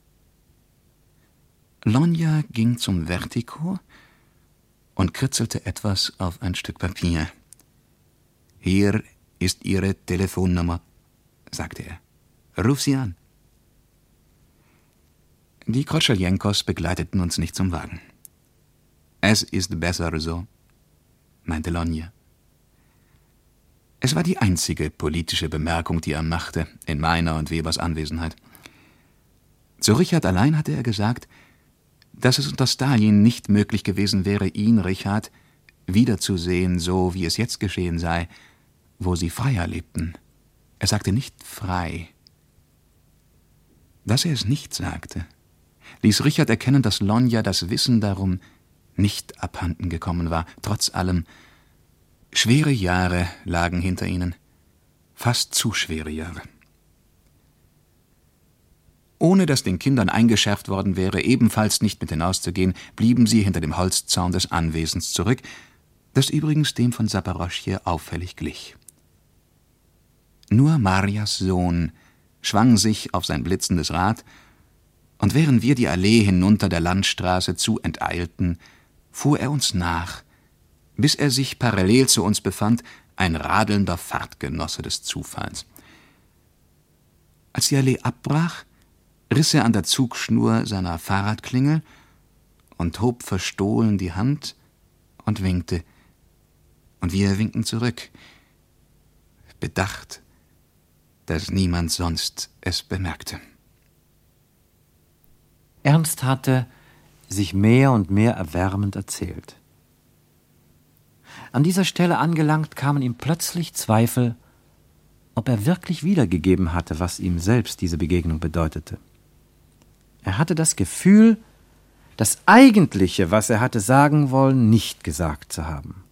Lonja ging zum Vertigo und kritzelte etwas auf ein Stück Papier. »Hier ist Ihre Telefonnummer«, sagte er. »Ruf sie an.« Die Krotscheljenkos begleiteten uns nicht zum Wagen. »Es ist besser so«, meinte Lonja. Es war die einzige politische Bemerkung, die er machte, in meiner und Webers Anwesenheit. Zu Richard allein hatte er gesagt, dass es unter Stalin nicht möglich gewesen wäre, ihn, Richard, wiederzusehen, so wie es jetzt geschehen sei, wo sie freier lebten. Er sagte nicht frei. Dass er es nicht sagte, ließ Richard erkennen, dass Lonja das Wissen darum nicht abhanden gekommen war. Trotz allem, schwere Jahre lagen hinter ihnen, fast zu schwere Jahre. Ohne dass den Kindern eingeschärft worden wäre, ebenfalls nicht mit hinauszugehen, blieben sie hinter dem Holzzaun des Anwesens zurück, das übrigens dem von Saporoschje auffällig glich. Nur Marias Sohn schwang sich auf sein blitzendes Rad, und während wir die Allee hinunter der Landstraße zu enteilten, fuhr er uns nach, bis er sich parallel zu uns befand, ein radelnder Fahrtgenosse des Zufalls. Als die Allee abbrach, riss er an der Zugschnur seiner Fahrradklingel und hob verstohlen die Hand und winkte. Und wir winkten zurück, bedacht, dass niemand sonst es bemerkte. Ernst hatte sich mehr und mehr erwärmend erzählt. An dieser Stelle angelangt, kamen ihm plötzlich Zweifel, ob er wirklich wiedergegeben hatte, was ihm selbst diese Begegnung bedeutete. Er hatte das Gefühl, das Eigentliche, was er hatte sagen wollen, nicht gesagt zu haben.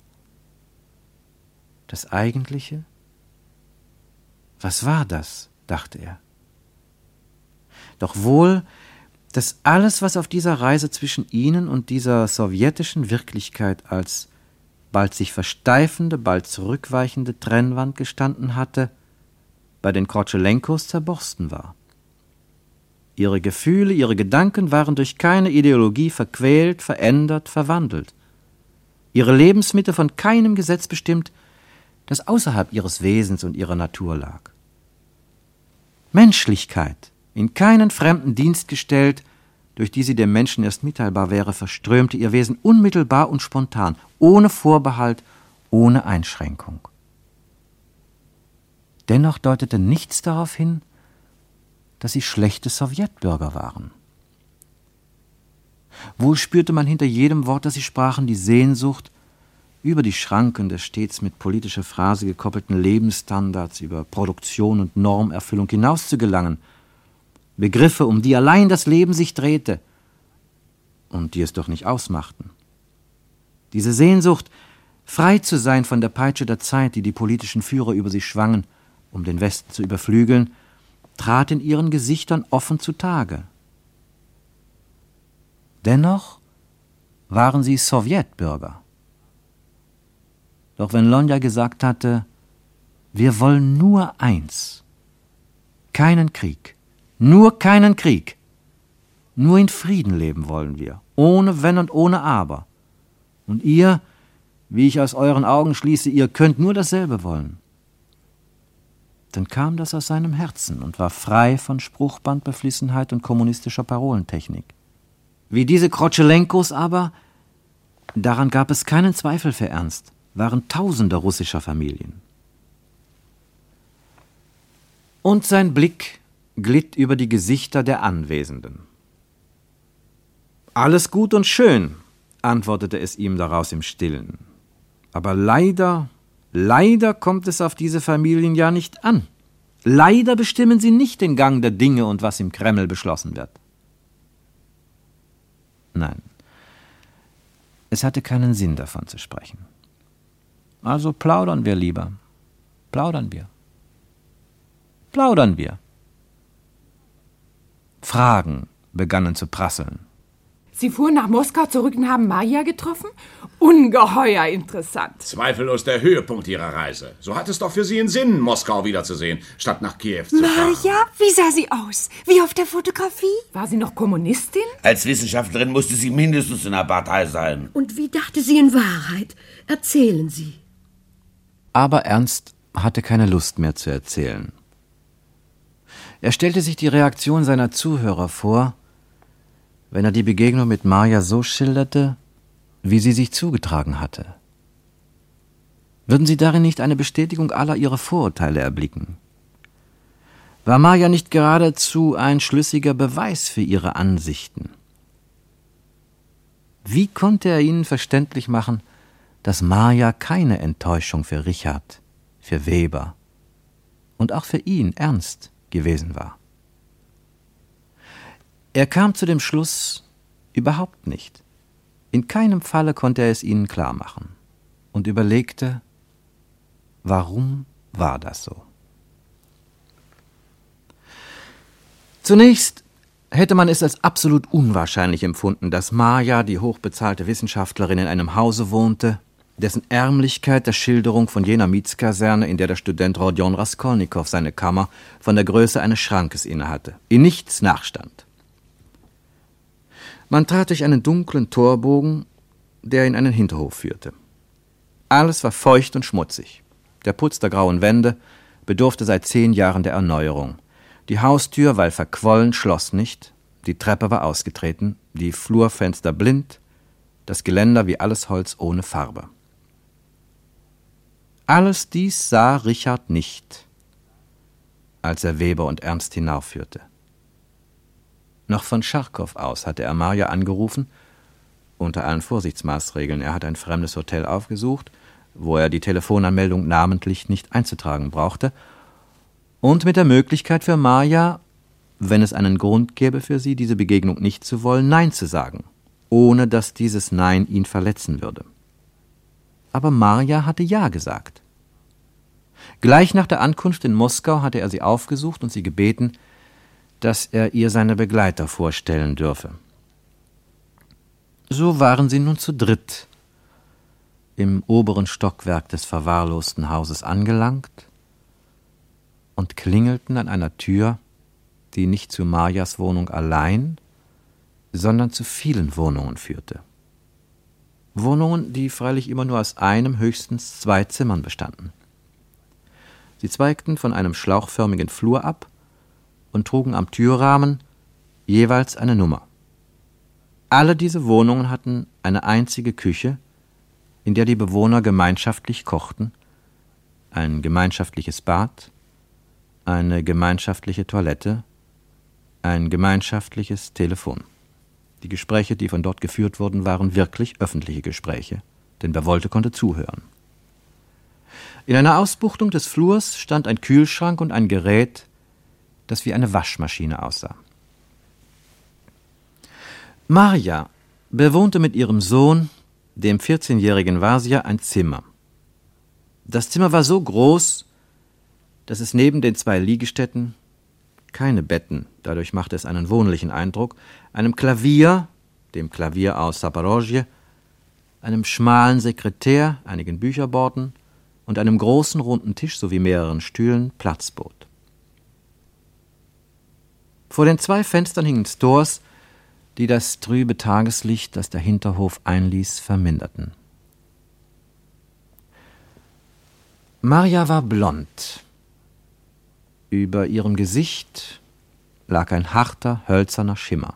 Das Eigentliche? Was war das, dachte er. Doch wohl, dass alles, was auf dieser Reise zwischen ihnen und dieser sowjetischen Wirklichkeit als bald sich versteifende, bald zurückweichende Trennwand gestanden hatte, bei den Krotschelenkos zerborsten war. Ihre Gefühle, ihre Gedanken waren durch keine Ideologie verquält, verändert, verwandelt. Ihre Lebensmitte von keinem Gesetz bestimmt, das außerhalb ihres Wesens und ihrer Natur lag. Menschlichkeit, in keinen fremden Dienst gestellt, durch die sie dem Menschen erst mitteilbar wäre, verströmte ihr Wesen unmittelbar und spontan, ohne Vorbehalt, ohne Einschränkung. Dennoch deutete nichts darauf hin, dass sie schlechte Sowjetbürger waren. Wohl spürte man hinter jedem Wort, das sie sprachen, die Sehnsucht, über die Schranken des stets mit politischer Phrase gekoppelten Lebensstandards, über Produktion und Normerfüllung hinauszugelangen, Begriffe, um die allein das Leben sich drehte und die es doch nicht ausmachten. Diese Sehnsucht, frei zu sein von der Peitsche der Zeit, die die politischen Führer über sie schwangen, um den Westen zu überflügeln, trat in ihren Gesichtern offen zutage. Dennoch waren sie Sowjetbürger. Doch wenn Lonja gesagt hatte, wir wollen nur eins, keinen Krieg, nur keinen Krieg, nur in Frieden leben wollen wir, ohne Wenn und ohne Aber. Und ihr, wie ich aus euren Augen schließe, ihr könnt nur dasselbe wollen. Dann kam das aus seinem Herzen und war frei von Spruchbandbeflissenheit und kommunistischer Parolentechnik. Wie diese Krotschelenkos aber, daran gab es keinen Zweifel für Ernst, waren Tausende russischer Familien. Und sein Blick glitt über die Gesichter der Anwesenden. »Alles gut und schön«, antwortete es ihm daraus im Stillen. »Aber leider, leider kommt es auf diese Familien ja nicht an. Leider bestimmen sie nicht den Gang der Dinge und was im Kreml beschlossen wird.« Nein, Es hatte keinen Sinn, davon zu sprechen. Also plaudern wir lieber. Plaudern wir. Plaudern wir. Fragen begannen zu prasseln. Sie fuhren nach Moskau zurück und haben Marja getroffen? Ungeheuer interessant. Zweifellos der Höhepunkt Ihrer Reise. So hat es doch für Sie einen Sinn, Moskau wiederzusehen, statt nach Kiew zu fahren. Marja, wie sah sie aus? Wie auf der Fotografie? War sie noch Kommunistin? Als Wissenschaftlerin musste sie mindestens in der Partei sein. Und wie dachte sie in Wahrheit? Erzählen Sie. Aber Ernst hatte keine Lust mehr zu erzählen. Er stellte sich die Reaktion seiner Zuhörer vor, wenn er die Begegnung mit Marja so schilderte, wie sie sich zugetragen hatte. Würden sie darin nicht eine Bestätigung aller ihrer Vorurteile erblicken? War Marja nicht geradezu ein schlüssiger Beweis für ihre Ansichten? Wie konnte er ihnen verständlich machen, dass Marja keine Enttäuschung für Richard, für Weber und auch für ihn, Ernst, gewesen war? Er kam zu dem Schluss, überhaupt nicht. In keinem Falle konnte er es ihnen klar machen und überlegte, warum war das so? Zunächst hätte man es als absolut unwahrscheinlich empfunden, dass Marja, die hochbezahlte Wissenschaftlerin, in einem Hause wohnte, dessen Ärmlichkeit der Schilderung von jener Mietskaserne, in der der Student Rodion Raskolnikow seine Kammer von der Größe eines Schrankes innehatte, in nichts nachstand. Man trat durch einen dunklen Torbogen, der in einen Hinterhof führte. Alles war feucht und schmutzig. Der Putz der grauen Wände bedurfte seit zehn Jahren der Erneuerung. Die Haustür, weil verquollen, schloss nicht, die Treppe war ausgetreten, die Flurfenster blind, das Geländer wie alles Holz ohne Farbe. Alles dies sah Richard nicht, als er Weber und Ernst hinaufführte. Noch von Charkow aus hatte er Marja angerufen, unter allen Vorsichtsmaßregeln. Er hatte ein fremdes Hotel aufgesucht, wo er die Telefonanmeldung namentlich nicht einzutragen brauchte, und mit der Möglichkeit für Marja, wenn es einen Grund gäbe für sie, diese Begegnung nicht zu wollen, Nein zu sagen, ohne dass dieses Nein ihn verletzen würde. Aber Marja hatte Ja gesagt. Gleich nach der Ankunft in Moskau hatte er sie aufgesucht und sie gebeten, dass er ihr seine Begleiter vorstellen dürfe. So waren sie nun zu dritt im oberen Stockwerk des verwahrlosten Hauses angelangt und klingelten an einer Tür, die nicht zu Marjas Wohnung allein, sondern zu vielen Wohnungen führte. Wohnungen, die freilich immer nur aus einem, höchstens zwei Zimmern bestanden. Sie zweigten von einem schlauchförmigen Flur ab und trugen am Türrahmen jeweils eine Nummer. Alle diese Wohnungen hatten eine einzige Küche, in der die Bewohner gemeinschaftlich kochten, ein gemeinschaftliches Bad, eine gemeinschaftliche Toilette, ein gemeinschaftliches Telefon. Die Gespräche, die von dort geführt wurden, waren wirklich öffentliche Gespräche, denn wer wollte, konnte zuhören. In einer Ausbuchtung des Flurs stand ein Kühlschrank und ein Gerät, das wie eine Waschmaschine aussah. Marja bewohnte mit ihrem Sohn, dem vierzehnjährigen Vasja, ein Zimmer. Das Zimmer war so groß, dass es neben den zwei Liegestätten, keine Betten, dadurch machte es einen wohnlichen Eindruck, einem Klavier, dem Klavier aus Zaporozhye, einem schmalen Sekretär, einigen Bücherborden und einem großen runden Tisch sowie mehreren Stühlen Platz bot. Vor den zwei Fenstern hingen Stores, die das trübe Tageslicht, das der Hinterhof einließ, verminderten. Marja war blond. Über ihrem Gesicht lag ein harter, hölzerner Schimmer.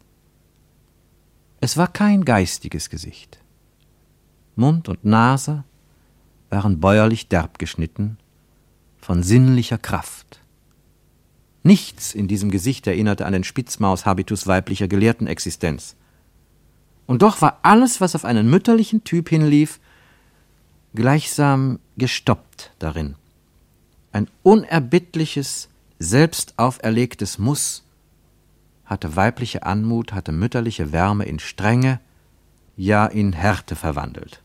Es war kein geistiges Gesicht. Mund und Nase waren bäuerlich derb geschnitten, von sinnlicher Kraft. Nichts in diesem Gesicht erinnerte an den Spitzmaus-Habitus weiblicher Gelehrtenexistenz. Und doch war alles, was auf einen mütterlichen Typ hinlief, gleichsam gestoppt darin. Ein unerbittliches, selbst auferlegtes Muss hatte weibliche Anmut, hatte mütterliche Wärme in Strenge, ja in Härte verwandelt.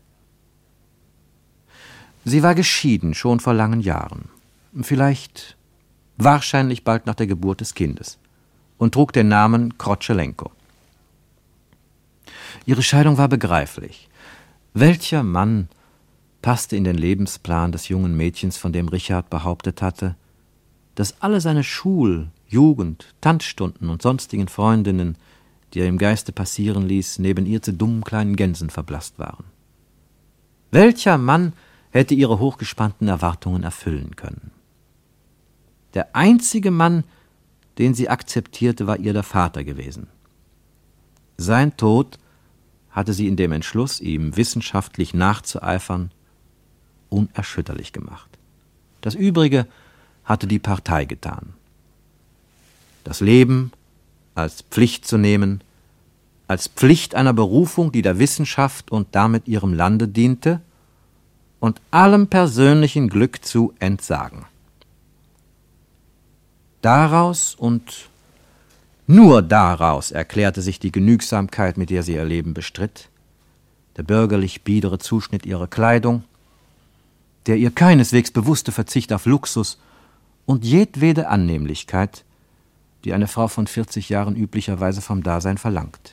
Sie war geschieden, schon vor langen Jahren. Vielleicht, wahrscheinlich bald nach der Geburt des Kindes, und trug den Namen Krotschelenko. Ihre Scheidung war begreiflich. Welcher Mann passte in den Lebensplan des jungen Mädchens, von dem Richard behauptet hatte, dass alle seine Schul-, Jugend-, Tanzstunden und sonstigen Freundinnen, die er im Geiste passieren ließ, neben ihr zu dummen kleinen Gänsen verblasst waren? Welcher Mann hätte ihre hochgespannten Erwartungen erfüllen können? Der einzige Mann, den sie akzeptierte, war ihr der Vater gewesen. Sein Tod hatte sie in dem Entschluss, ihm wissenschaftlich nachzueifern, unerschütterlich gemacht. Das Übrige hatte die Partei getan. Das Leben als Pflicht zu nehmen, als Pflicht einer Berufung, die der Wissenschaft und damit ihrem Lande diente, und allem persönlichen Glück zu entsagen. Daraus und nur daraus erklärte sich die Genügsamkeit, mit der sie ihr Leben bestritt, der bürgerlich biedere Zuschnitt ihrer Kleidung, der ihr keineswegs bewusste Verzicht auf Luxus und jedwede Annehmlichkeit, die eine Frau von vierzig Jahren üblicherweise vom Dasein verlangt.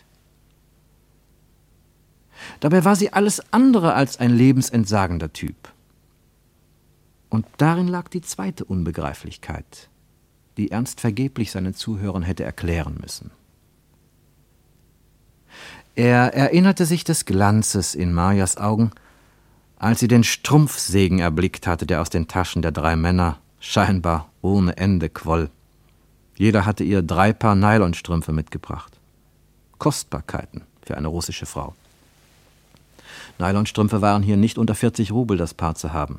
Dabei war sie alles andere als ein lebensentsagender Typ. Und darin lag die zweite Unbegreiflichkeit, die Ernst vergeblich seinen Zuhörern hätte erklären müssen. Er erinnerte sich des Glanzes in Marjas Augen, als sie den Strumpfsegen erblickt hatte, der aus den Taschen der drei Männer scheinbar ohne Ende quoll. Jeder hatte ihr drei Paar Nylonstrümpfe mitgebracht. Kostbarkeiten für eine russische Frau. Nylonstrümpfe waren hier nicht unter vierzig Rubel das Paar zu haben.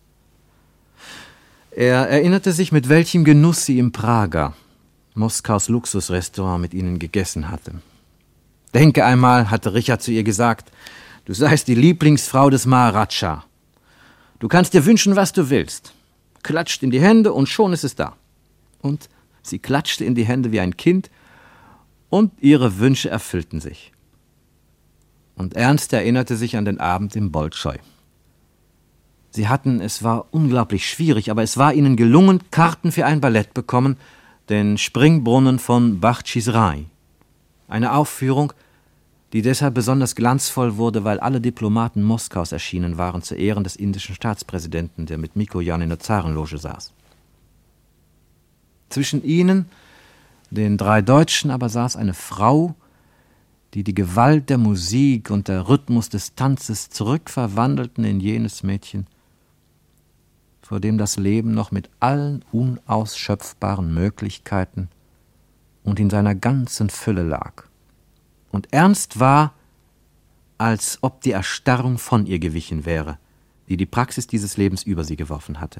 Er erinnerte sich, mit welchem Genuss sie im Prager, Moskaus Luxusrestaurant, mit ihnen gegessen hatte. Denke einmal, hatte Richard zu ihr gesagt, du seist die Lieblingsfrau des Maharaja. Du kannst dir wünschen, was du willst. Klatscht in die Hände und schon ist es da. Und sie klatschte in die Hände wie ein Kind und ihre Wünsche erfüllten sich. Und Ernst erinnerte sich an den Abend im Bolschoi. Sie hatten, es war unglaublich schwierig, aber es war ihnen gelungen, Karten für ein Ballett bekommen, den Springbrunnen von Bachtschisrai. Eine Aufführung, die deshalb besonders glanzvoll wurde, weil alle Diplomaten Moskaus erschienen waren zu Ehren des indischen Staatspräsidenten, der mit Mikojan in der Zarenloge saß. Zwischen ihnen, den drei Deutschen, aber saß eine Frau, die die Gewalt der Musik und der Rhythmus des Tanzes zurückverwandelten in jenes Mädchen, vor dem das Leben noch mit allen unausschöpfbaren Möglichkeiten und in seiner ganzen Fülle lag. Und Ernst war, als ob die Erstarrung von ihr gewichen wäre, die die Praxis dieses Lebens über sie geworfen hatte.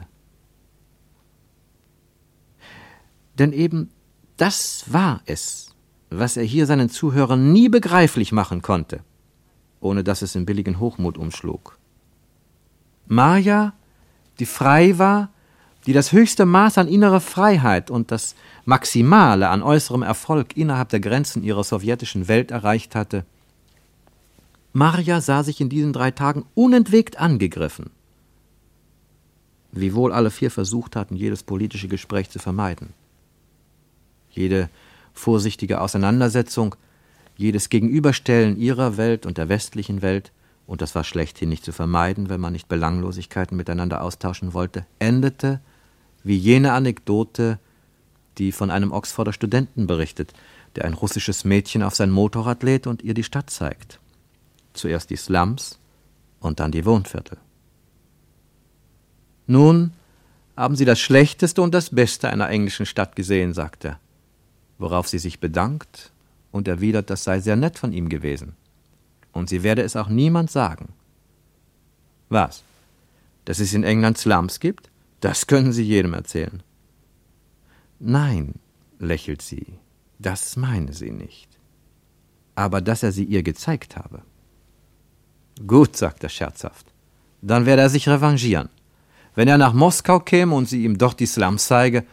Denn eben das war es, was er hier seinen Zuhörern nie begreiflich machen konnte, ohne dass es in billigen Hochmut umschlug. Marja, die frei war, die das höchste Maß an innerer Freiheit und das Maximale an äußerem Erfolg innerhalb der Grenzen ihrer sowjetischen Welt erreicht hatte. Marja sah sich in diesen drei Tagen unentwegt angegriffen, wiewohl alle vier versucht hatten, jedes politische Gespräch zu vermeiden. Jede vorsichtige Auseinandersetzung, jedes Gegenüberstellen ihrer Welt und der westlichen Welt, und das war schlechthin nicht zu vermeiden, wenn man nicht Belanglosigkeiten miteinander austauschen wollte, endete wie jene Anekdote, die von einem Oxforder Studenten berichtet, der ein russisches Mädchen auf sein Motorrad lädt und ihr die Stadt zeigt. Zuerst die Slums und dann die Wohnviertel. Nun haben Sie das Schlechteste und das Beste einer englischen Stadt gesehen, sagt er, worauf sie sich bedankt und erwidert, das sei sehr nett von ihm gewesen. Und sie werde es auch niemand sagen. Was? Dass es in England Slums gibt? Das können Sie jedem erzählen. Nein, lächelt sie, das meine sie nicht. Aber dass er sie ihr gezeigt habe. Gut, sagt er scherzhaft, dann werde er sich revanchieren. Wenn er nach Moskau käme und sie ihm dort die Slums zeige.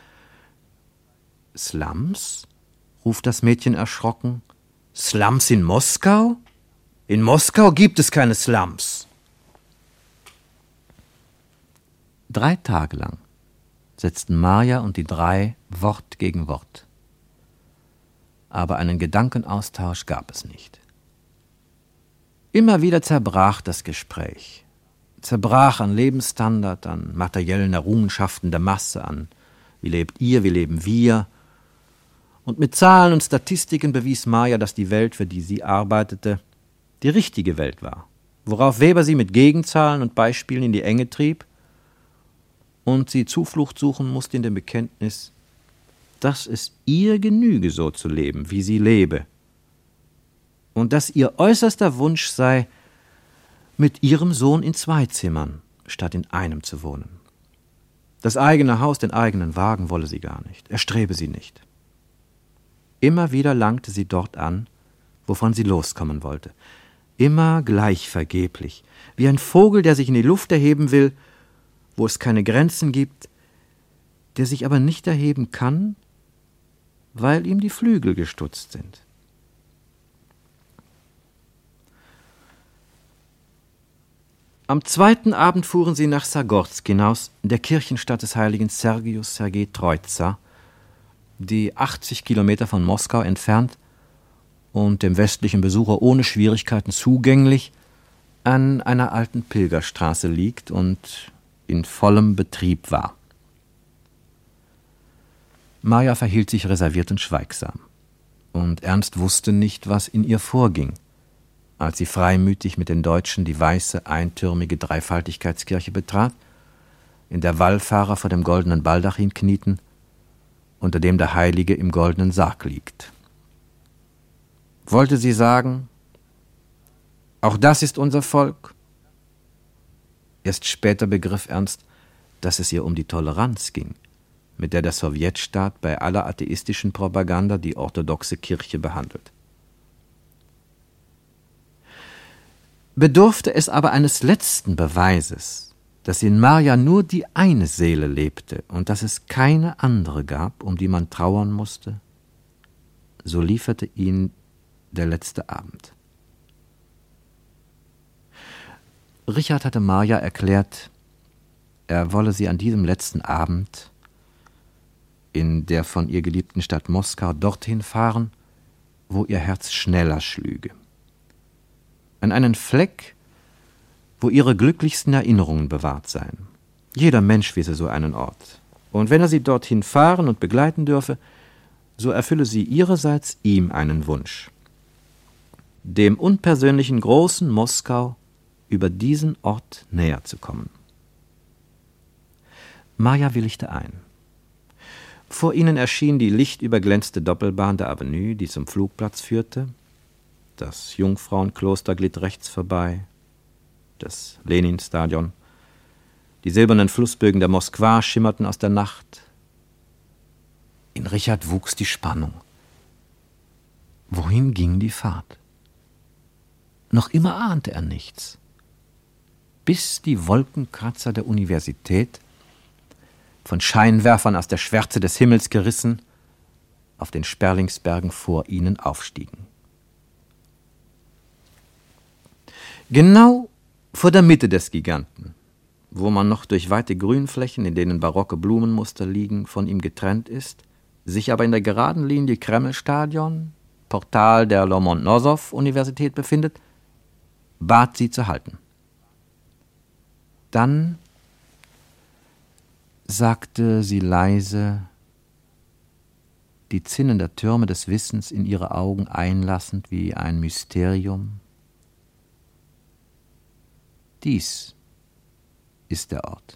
Slums? Ruft das Mädchen erschrocken. Slums in Moskau? In Moskau gibt es keine Slums. Drei Tage lang setzten Marja und die drei Wort gegen Wort. Aber einen Gedankenaustausch gab es nicht. Immer wieder zerbrach das Gespräch. Zerbrach an Lebensstandard, an materiellen Errungenschaften der Masse, an wie lebt ihr, wie leben wir. Und mit Zahlen und Statistiken bewies Marja, dass die Welt, für die sie arbeitete, die richtige Welt war, worauf Weber sie mit Gegenzahlen und Beispielen in die Enge trieb und sie Zuflucht suchen musste in dem Bekenntnis, dass es ihr genüge, so zu leben, wie sie lebe, und dass ihr äußerster Wunsch sei, mit ihrem Sohn in zwei Zimmern statt in einem zu wohnen. Das eigene Haus, den eigenen Wagen wolle sie gar nicht, erstrebe sie nicht. Immer wieder langte sie dort an, wovon sie loskommen wollte. Immer gleich vergeblich, wie ein Vogel, der sich in die Luft erheben will, wo es keine Grenzen gibt, der sich aber nicht erheben kann, weil ihm die Flügel gestutzt sind. Am zweiten Abend fuhren sie nach Sagorsk hinaus, der Kirchenstadt des heiligen Sergius Sergei Troitsa, die achtzig Kilometer von Moskau entfernt und dem westlichen Besucher ohne Schwierigkeiten zugänglich an einer alten Pilgerstraße liegt und in vollem Betrieb war. Marja verhielt sich reserviert und schweigsam, und Ernst wusste nicht, was in ihr vorging, als sie freimütig mit den Deutschen die weiße, eintürmige Dreifaltigkeitskirche betrat, in der Wallfahrer vor dem goldenen Baldachin knieten, unter dem der Heilige im goldenen Sarg liegt. Wollte sie sagen, auch das ist unser Volk? Erst später begriff Ernst, dass es ihr um die Toleranz ging, mit der der Sowjetstaat bei aller atheistischen Propaganda die orthodoxe Kirche behandelt. Bedurfte es aber eines letzten Beweises, dass in Marja nur die eine Seele lebte und dass es keine andere gab, um die man trauern musste, so lieferte ihn der letzte Abend. Richard hatte Marja erklärt, er wolle sie an diesem letzten Abend in der von ihr geliebten Stadt Moskau dorthin fahren, wo ihr Herz schneller schlüge. An einen Fleck, wo ihre glücklichsten Erinnerungen bewahrt seien. Jeder Mensch wisse so einen Ort. Und wenn er sie dorthin fahren und begleiten dürfe, so erfülle sie ihrerseits ihm einen Wunsch. Dem unpersönlichen großen Moskau über diesen Ort näher zu kommen. Marja willigte ein. Vor ihnen erschien die lichtüberglänzte Doppelbahn der Avenue, die zum Flugplatz führte. Das Jungfrauenkloster glitt rechts vorbei, das Leninstadion. Die silbernen Flussbögen der Moskwa schimmerten aus der Nacht. In Richard wuchs die Spannung. Wohin ging die Fahrt? Noch immer ahnte er nichts, bis die Wolkenkratzer der Universität, von Scheinwerfern aus der Schwärze des Himmels gerissen, auf den Sperlingsbergen vor ihnen aufstiegen. Genau vor der Mitte des Giganten, wo man noch durch weite Grünflächen, in denen barocke Blumenmuster liegen, von ihm getrennt ist, sich aber in der geraden Linie Kremlstadion, Portal der Lomonossow-Universität befindet, bat sie zu halten. Dann sagte sie leise, die Zinnen der Türme des Wissens in ihre Augen einlassend wie ein Mysterium: Dies ist der Ort.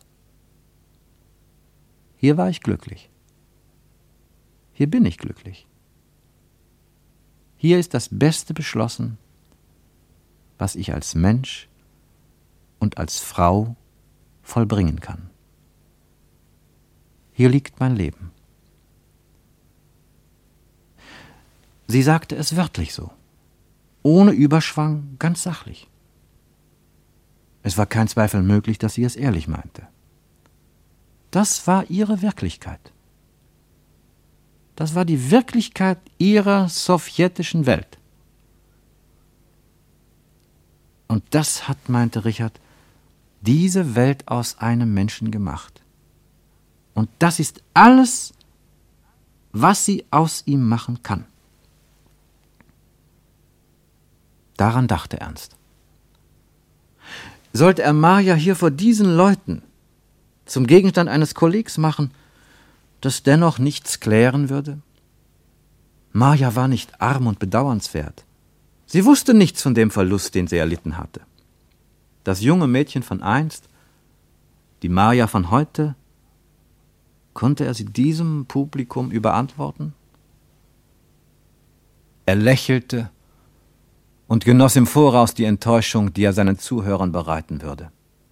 Hier war ich glücklich. Hier bin ich glücklich. Hier ist das Beste beschlossen, was ich als Mensch und als Frau vollbringen kann. Hier liegt mein Leben. Sie sagte es wörtlich so, ohne Überschwang, ganz sachlich. Es war kein Zweifel möglich, dass sie es ehrlich meinte. Das war ihre Wirklichkeit. Das war die Wirklichkeit ihrer sowjetischen Welt. Und das hat, meinte Richard, diese Welt aus einem Menschen gemacht. Und das ist alles, was sie aus ihm machen kann. Daran dachte Ernst. Sollte er Marja hier vor diesen Leuten zum Gegenstand eines Kollegs machen, das dennoch nichts klären würde? Marja war nicht arm und bedauernswert. Sie wusste nichts von dem Verlust, den sie erlitten hatte. Das junge Mädchen von einst, die Marja von heute, konnte er sie diesem Publikum überantworten? Er lächelte und genoss im Voraus die Enttäuschung, die er seinen Zuhörern bereiten würde.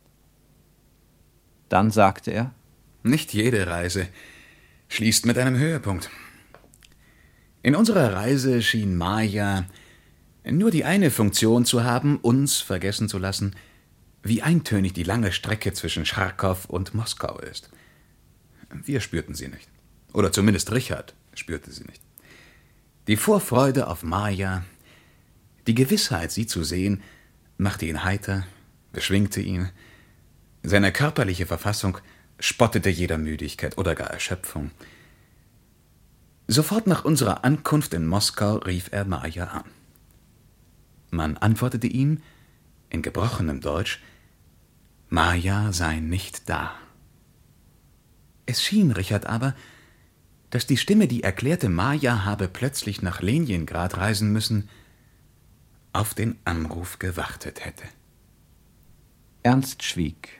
Dann sagte er: Nicht jede Reise schließt mit einem Höhepunkt. In unserer Reise schien Marja nur die eine Funktion zu haben, uns vergessen zu lassen, wie eintönig die lange Strecke zwischen Charkow und Moskau ist. Wir spürten sie nicht. Oder zumindest Richard spürte sie nicht. Die Vorfreude auf Marja, die Gewissheit, sie zu sehen, machte ihn heiter, beschwingte ihn. Seine körperliche Verfassung spottete jeder Müdigkeit oder gar Erschöpfung. Sofort nach unserer Ankunft in Moskau rief er Marja an. Man antwortete ihm in gebrochenem Deutsch, Marja sei nicht da. Es schien Richard aber, dass die Stimme, die erklärte, Marja habe plötzlich nach Leningrad reisen müssen, auf den Anruf gewartet hätte. Ernst schwieg.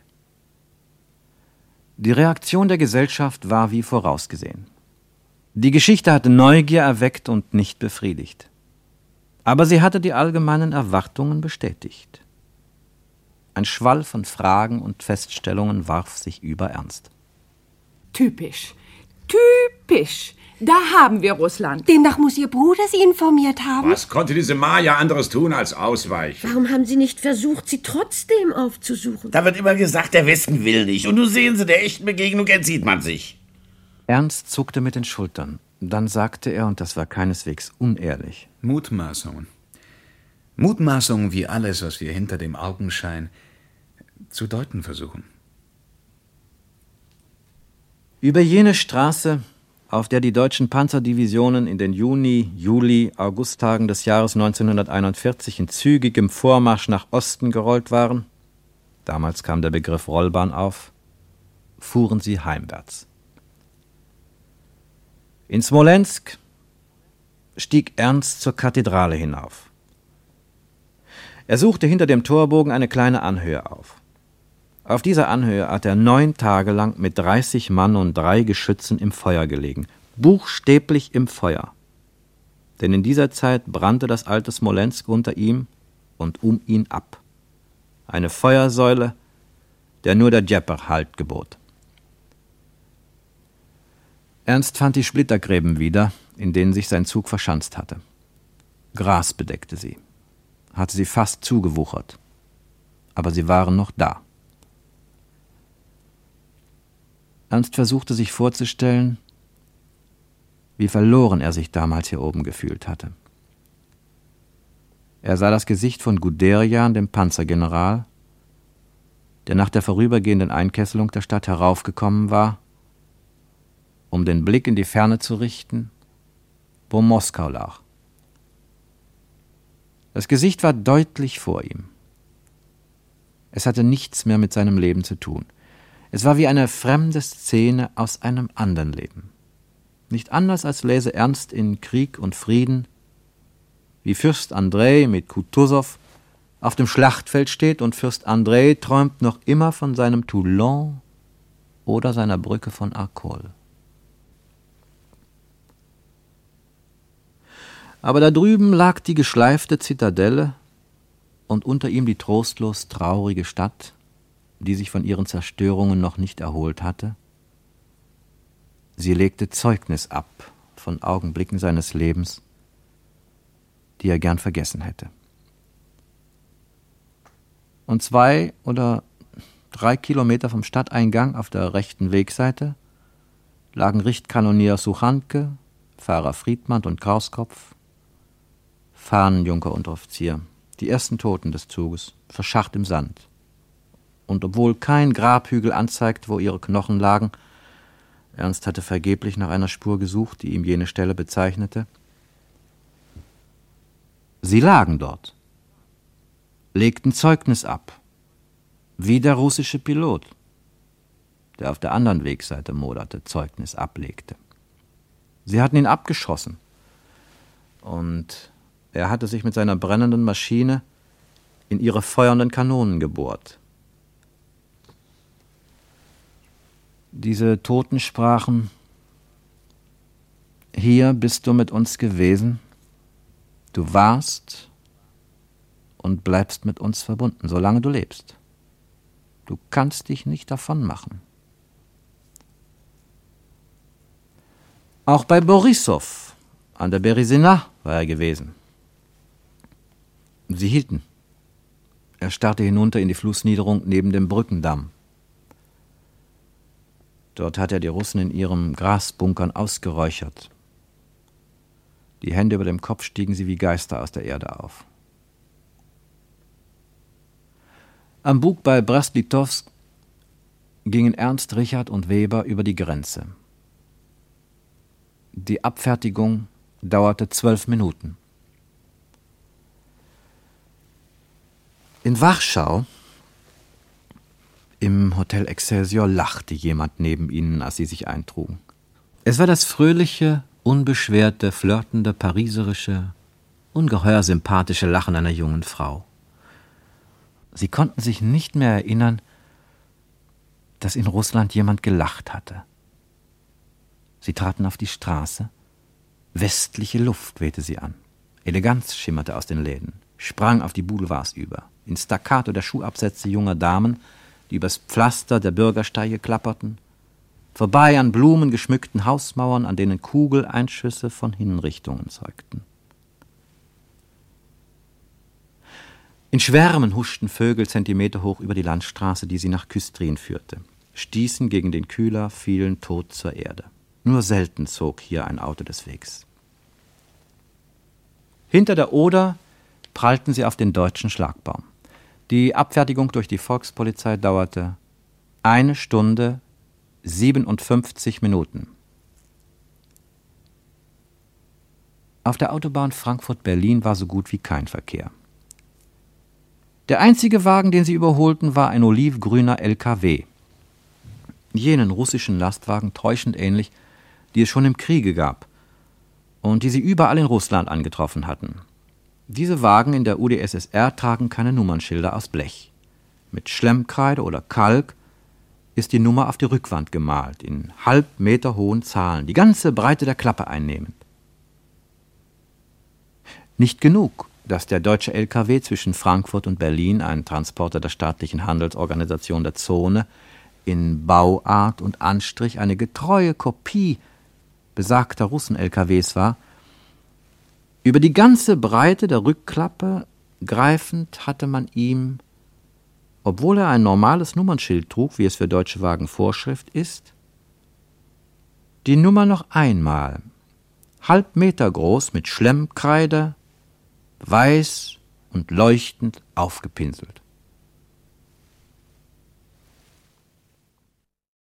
Die Reaktion der Gesellschaft war wie vorausgesehen. Die Geschichte hatte Neugier erweckt und nicht befriedigt. Aber sie hatte die allgemeinen Erwartungen bestätigt. Ein Schwall von Fragen und Feststellungen warf sich über Ernst. Typisch, typisch. Da haben wir Russland. Demnach muss Ihr Bruder Sie informiert haben. Was konnte diese Marja anderes tun als ausweichen? Warum haben Sie nicht versucht, sie trotzdem aufzusuchen? Da wird immer gesagt, der Westen will nicht. Und nun sehen Sie, der echten Begegnung entzieht man sich. Ernst zuckte mit den Schultern. Dann sagte er, und das war keineswegs unehrlich: Mutmaßungen. Mutmaßungen wie alles, was wir hinter dem Augenschein zu deuten versuchen. Über jene Straße, auf der die deutschen Panzerdivisionen in den Juni, Juli, Augusttagen des Jahres neunzehnhunderteinundvierzig in zügigem Vormarsch nach Osten gerollt waren, damals kam der Begriff Rollbahn auf, fuhren sie heimwärts. In Smolensk stieg Ernst zur Kathedrale hinauf. Er suchte hinter dem Torbogen eine kleine Anhöhe auf. Auf dieser Anhöhe hat er neun Tage lang mit dreißig Mann und drei Geschützen im Feuer gelegen. Buchstäblich im Feuer. Denn in dieser Zeit brannte das alte Smolensk unter ihm und um ihn ab. Eine Feuersäule, der nur der Djeper Halt gebot. Ernst fand die Splittergräben wieder, in denen sich sein Zug verschanzt hatte. Gras bedeckte sie, hatte sie fast zugewuchert. Aber sie waren noch da. Ernst versuchte sich vorzustellen, wie verloren er sich damals hier oben gefühlt hatte. Er sah das Gesicht von Guderian, dem Panzergeneral, der nach der vorübergehenden Einkesselung der Stadt heraufgekommen war, um den Blick in die Ferne zu richten, wo Moskau lag. Das Gesicht war deutlich vor ihm. Es hatte nichts mehr mit seinem Leben zu tun. Es war wie eine fremde Szene aus einem anderen Leben. Nicht anders als läse Ernst in Krieg und Frieden, wie Fürst Andrei mit Kutusow auf dem Schlachtfeld steht und Fürst Andrei träumt noch immer von seinem Toulon oder seiner Brücke von Arcole. Aber da drüben lag die geschleifte Zitadelle und unter ihm die trostlos traurige Stadt, die sich von ihren Zerstörungen noch nicht erholt hatte. Sie legte Zeugnis ab von Augenblicken seines Lebens, die er gern vergessen hätte. Und zwei oder drei Kilometer vom Stadteingang auf der rechten Wegseite lagen Richtkanonier Suchanke, Pfarrer Friedmann und Krauskopf, Fahnenjunker und Offizier Die ersten Toten des Zuges, verscharrt im Sand. Und obwohl kein Grabhügel anzeigt, wo ihre Knochen lagen, Ernst hatte vergeblich nach einer Spur gesucht, die ihm jene Stelle bezeichnete. Sie lagen dort, legten Zeugnis ab, wie der russische Pilot, der auf der anderen Wegseite moderte, Zeugnis ablegte. Sie hatten ihn abgeschossen, und er hatte sich mit seiner brennenden Maschine in ihre feuernden Kanonen gebohrt. Diese Toten sprachen: Hier bist du mit uns gewesen, du warst und bleibst mit uns verbunden, solange du lebst. Du kannst dich nicht davon machen. Auch bei Borissow an der Berezina war er gewesen. Sie hielten. Er starrte hinunter in die Flussniederung neben dem Brückendamm. Dort hat er die Russen in ihrem Grasbunkern ausgeräuchert. Die Hände über dem Kopf stiegen sie wie Geister aus der Erde auf. Am Bug bei Brest-Litovsk gingen Ernst, Richard und Weber über die Grenze. Die Abfertigung dauerte zwölf Minuten. In Warschau, im Hotel Excelsior, lachte jemand neben ihnen, als sie sich eintrugen. Es war das fröhliche, unbeschwerte, flirtende, pariserische, ungeheuer sympathische Lachen einer jungen Frau. Sie konnten sich nicht mehr erinnern, dass in Russland jemand gelacht hatte. Sie traten auf die Straße. Westliche Luft wehte sie an. Eleganz schimmerte aus den Läden, sprang auf die Boulevards über. In Staccato der Schuhabsätze junger Damen, die übers Pflaster der Bürgersteige klapperten. Vorbei an blumengeschmückten Hausmauern, an denen Kugeleinschüsse von Hinrichtungen zeugten. In Schwärmen huschten Vögel zentimeterhoch über die Landstraße, die sie nach Küstrin führte, stießen gegen den Kühler, fielen tot zur Erde. Nur selten zog hier ein Auto des Wegs. Hinter der Oder prallten sie auf den deutschen Schlagbaum. Die Abfertigung durch die Volkspolizei dauerte eine Stunde, siebenundfünfzig Minuten. Auf der Autobahn Frankfurt-Berlin war so gut wie kein Verkehr. Der einzige Wagen, den sie überholten, war ein olivgrüner L K W. Jenen russischen Lastwagen täuschend ähnlich, die es schon im Kriege gab und die sie überall in Russland angetroffen hatten. Diese Wagen in der U d S S R tragen keine Nummernschilder aus Blech. Mit Schlemmkreide oder Kalk ist die Nummer auf die Rückwand gemalt, in halb Meter hohen Zahlen, die ganze Breite der Klappe einnehmend. Nicht genug, dass der deutsche L K W zwischen Frankfurt und Berlin, ein Transporter der staatlichen Handelsorganisation der Zone, in Bauart und Anstrich eine getreue Kopie besagter Russen-L K Ws war. Über die ganze Breite der Rückklappe greifend hatte man ihm, obwohl er ein normales Nummernschild trug, wie es für deutsche Wagen Vorschrift ist, die Nummer noch einmal, halb Meter groß, mit Schlemmkreide, weiß und leuchtend aufgepinselt.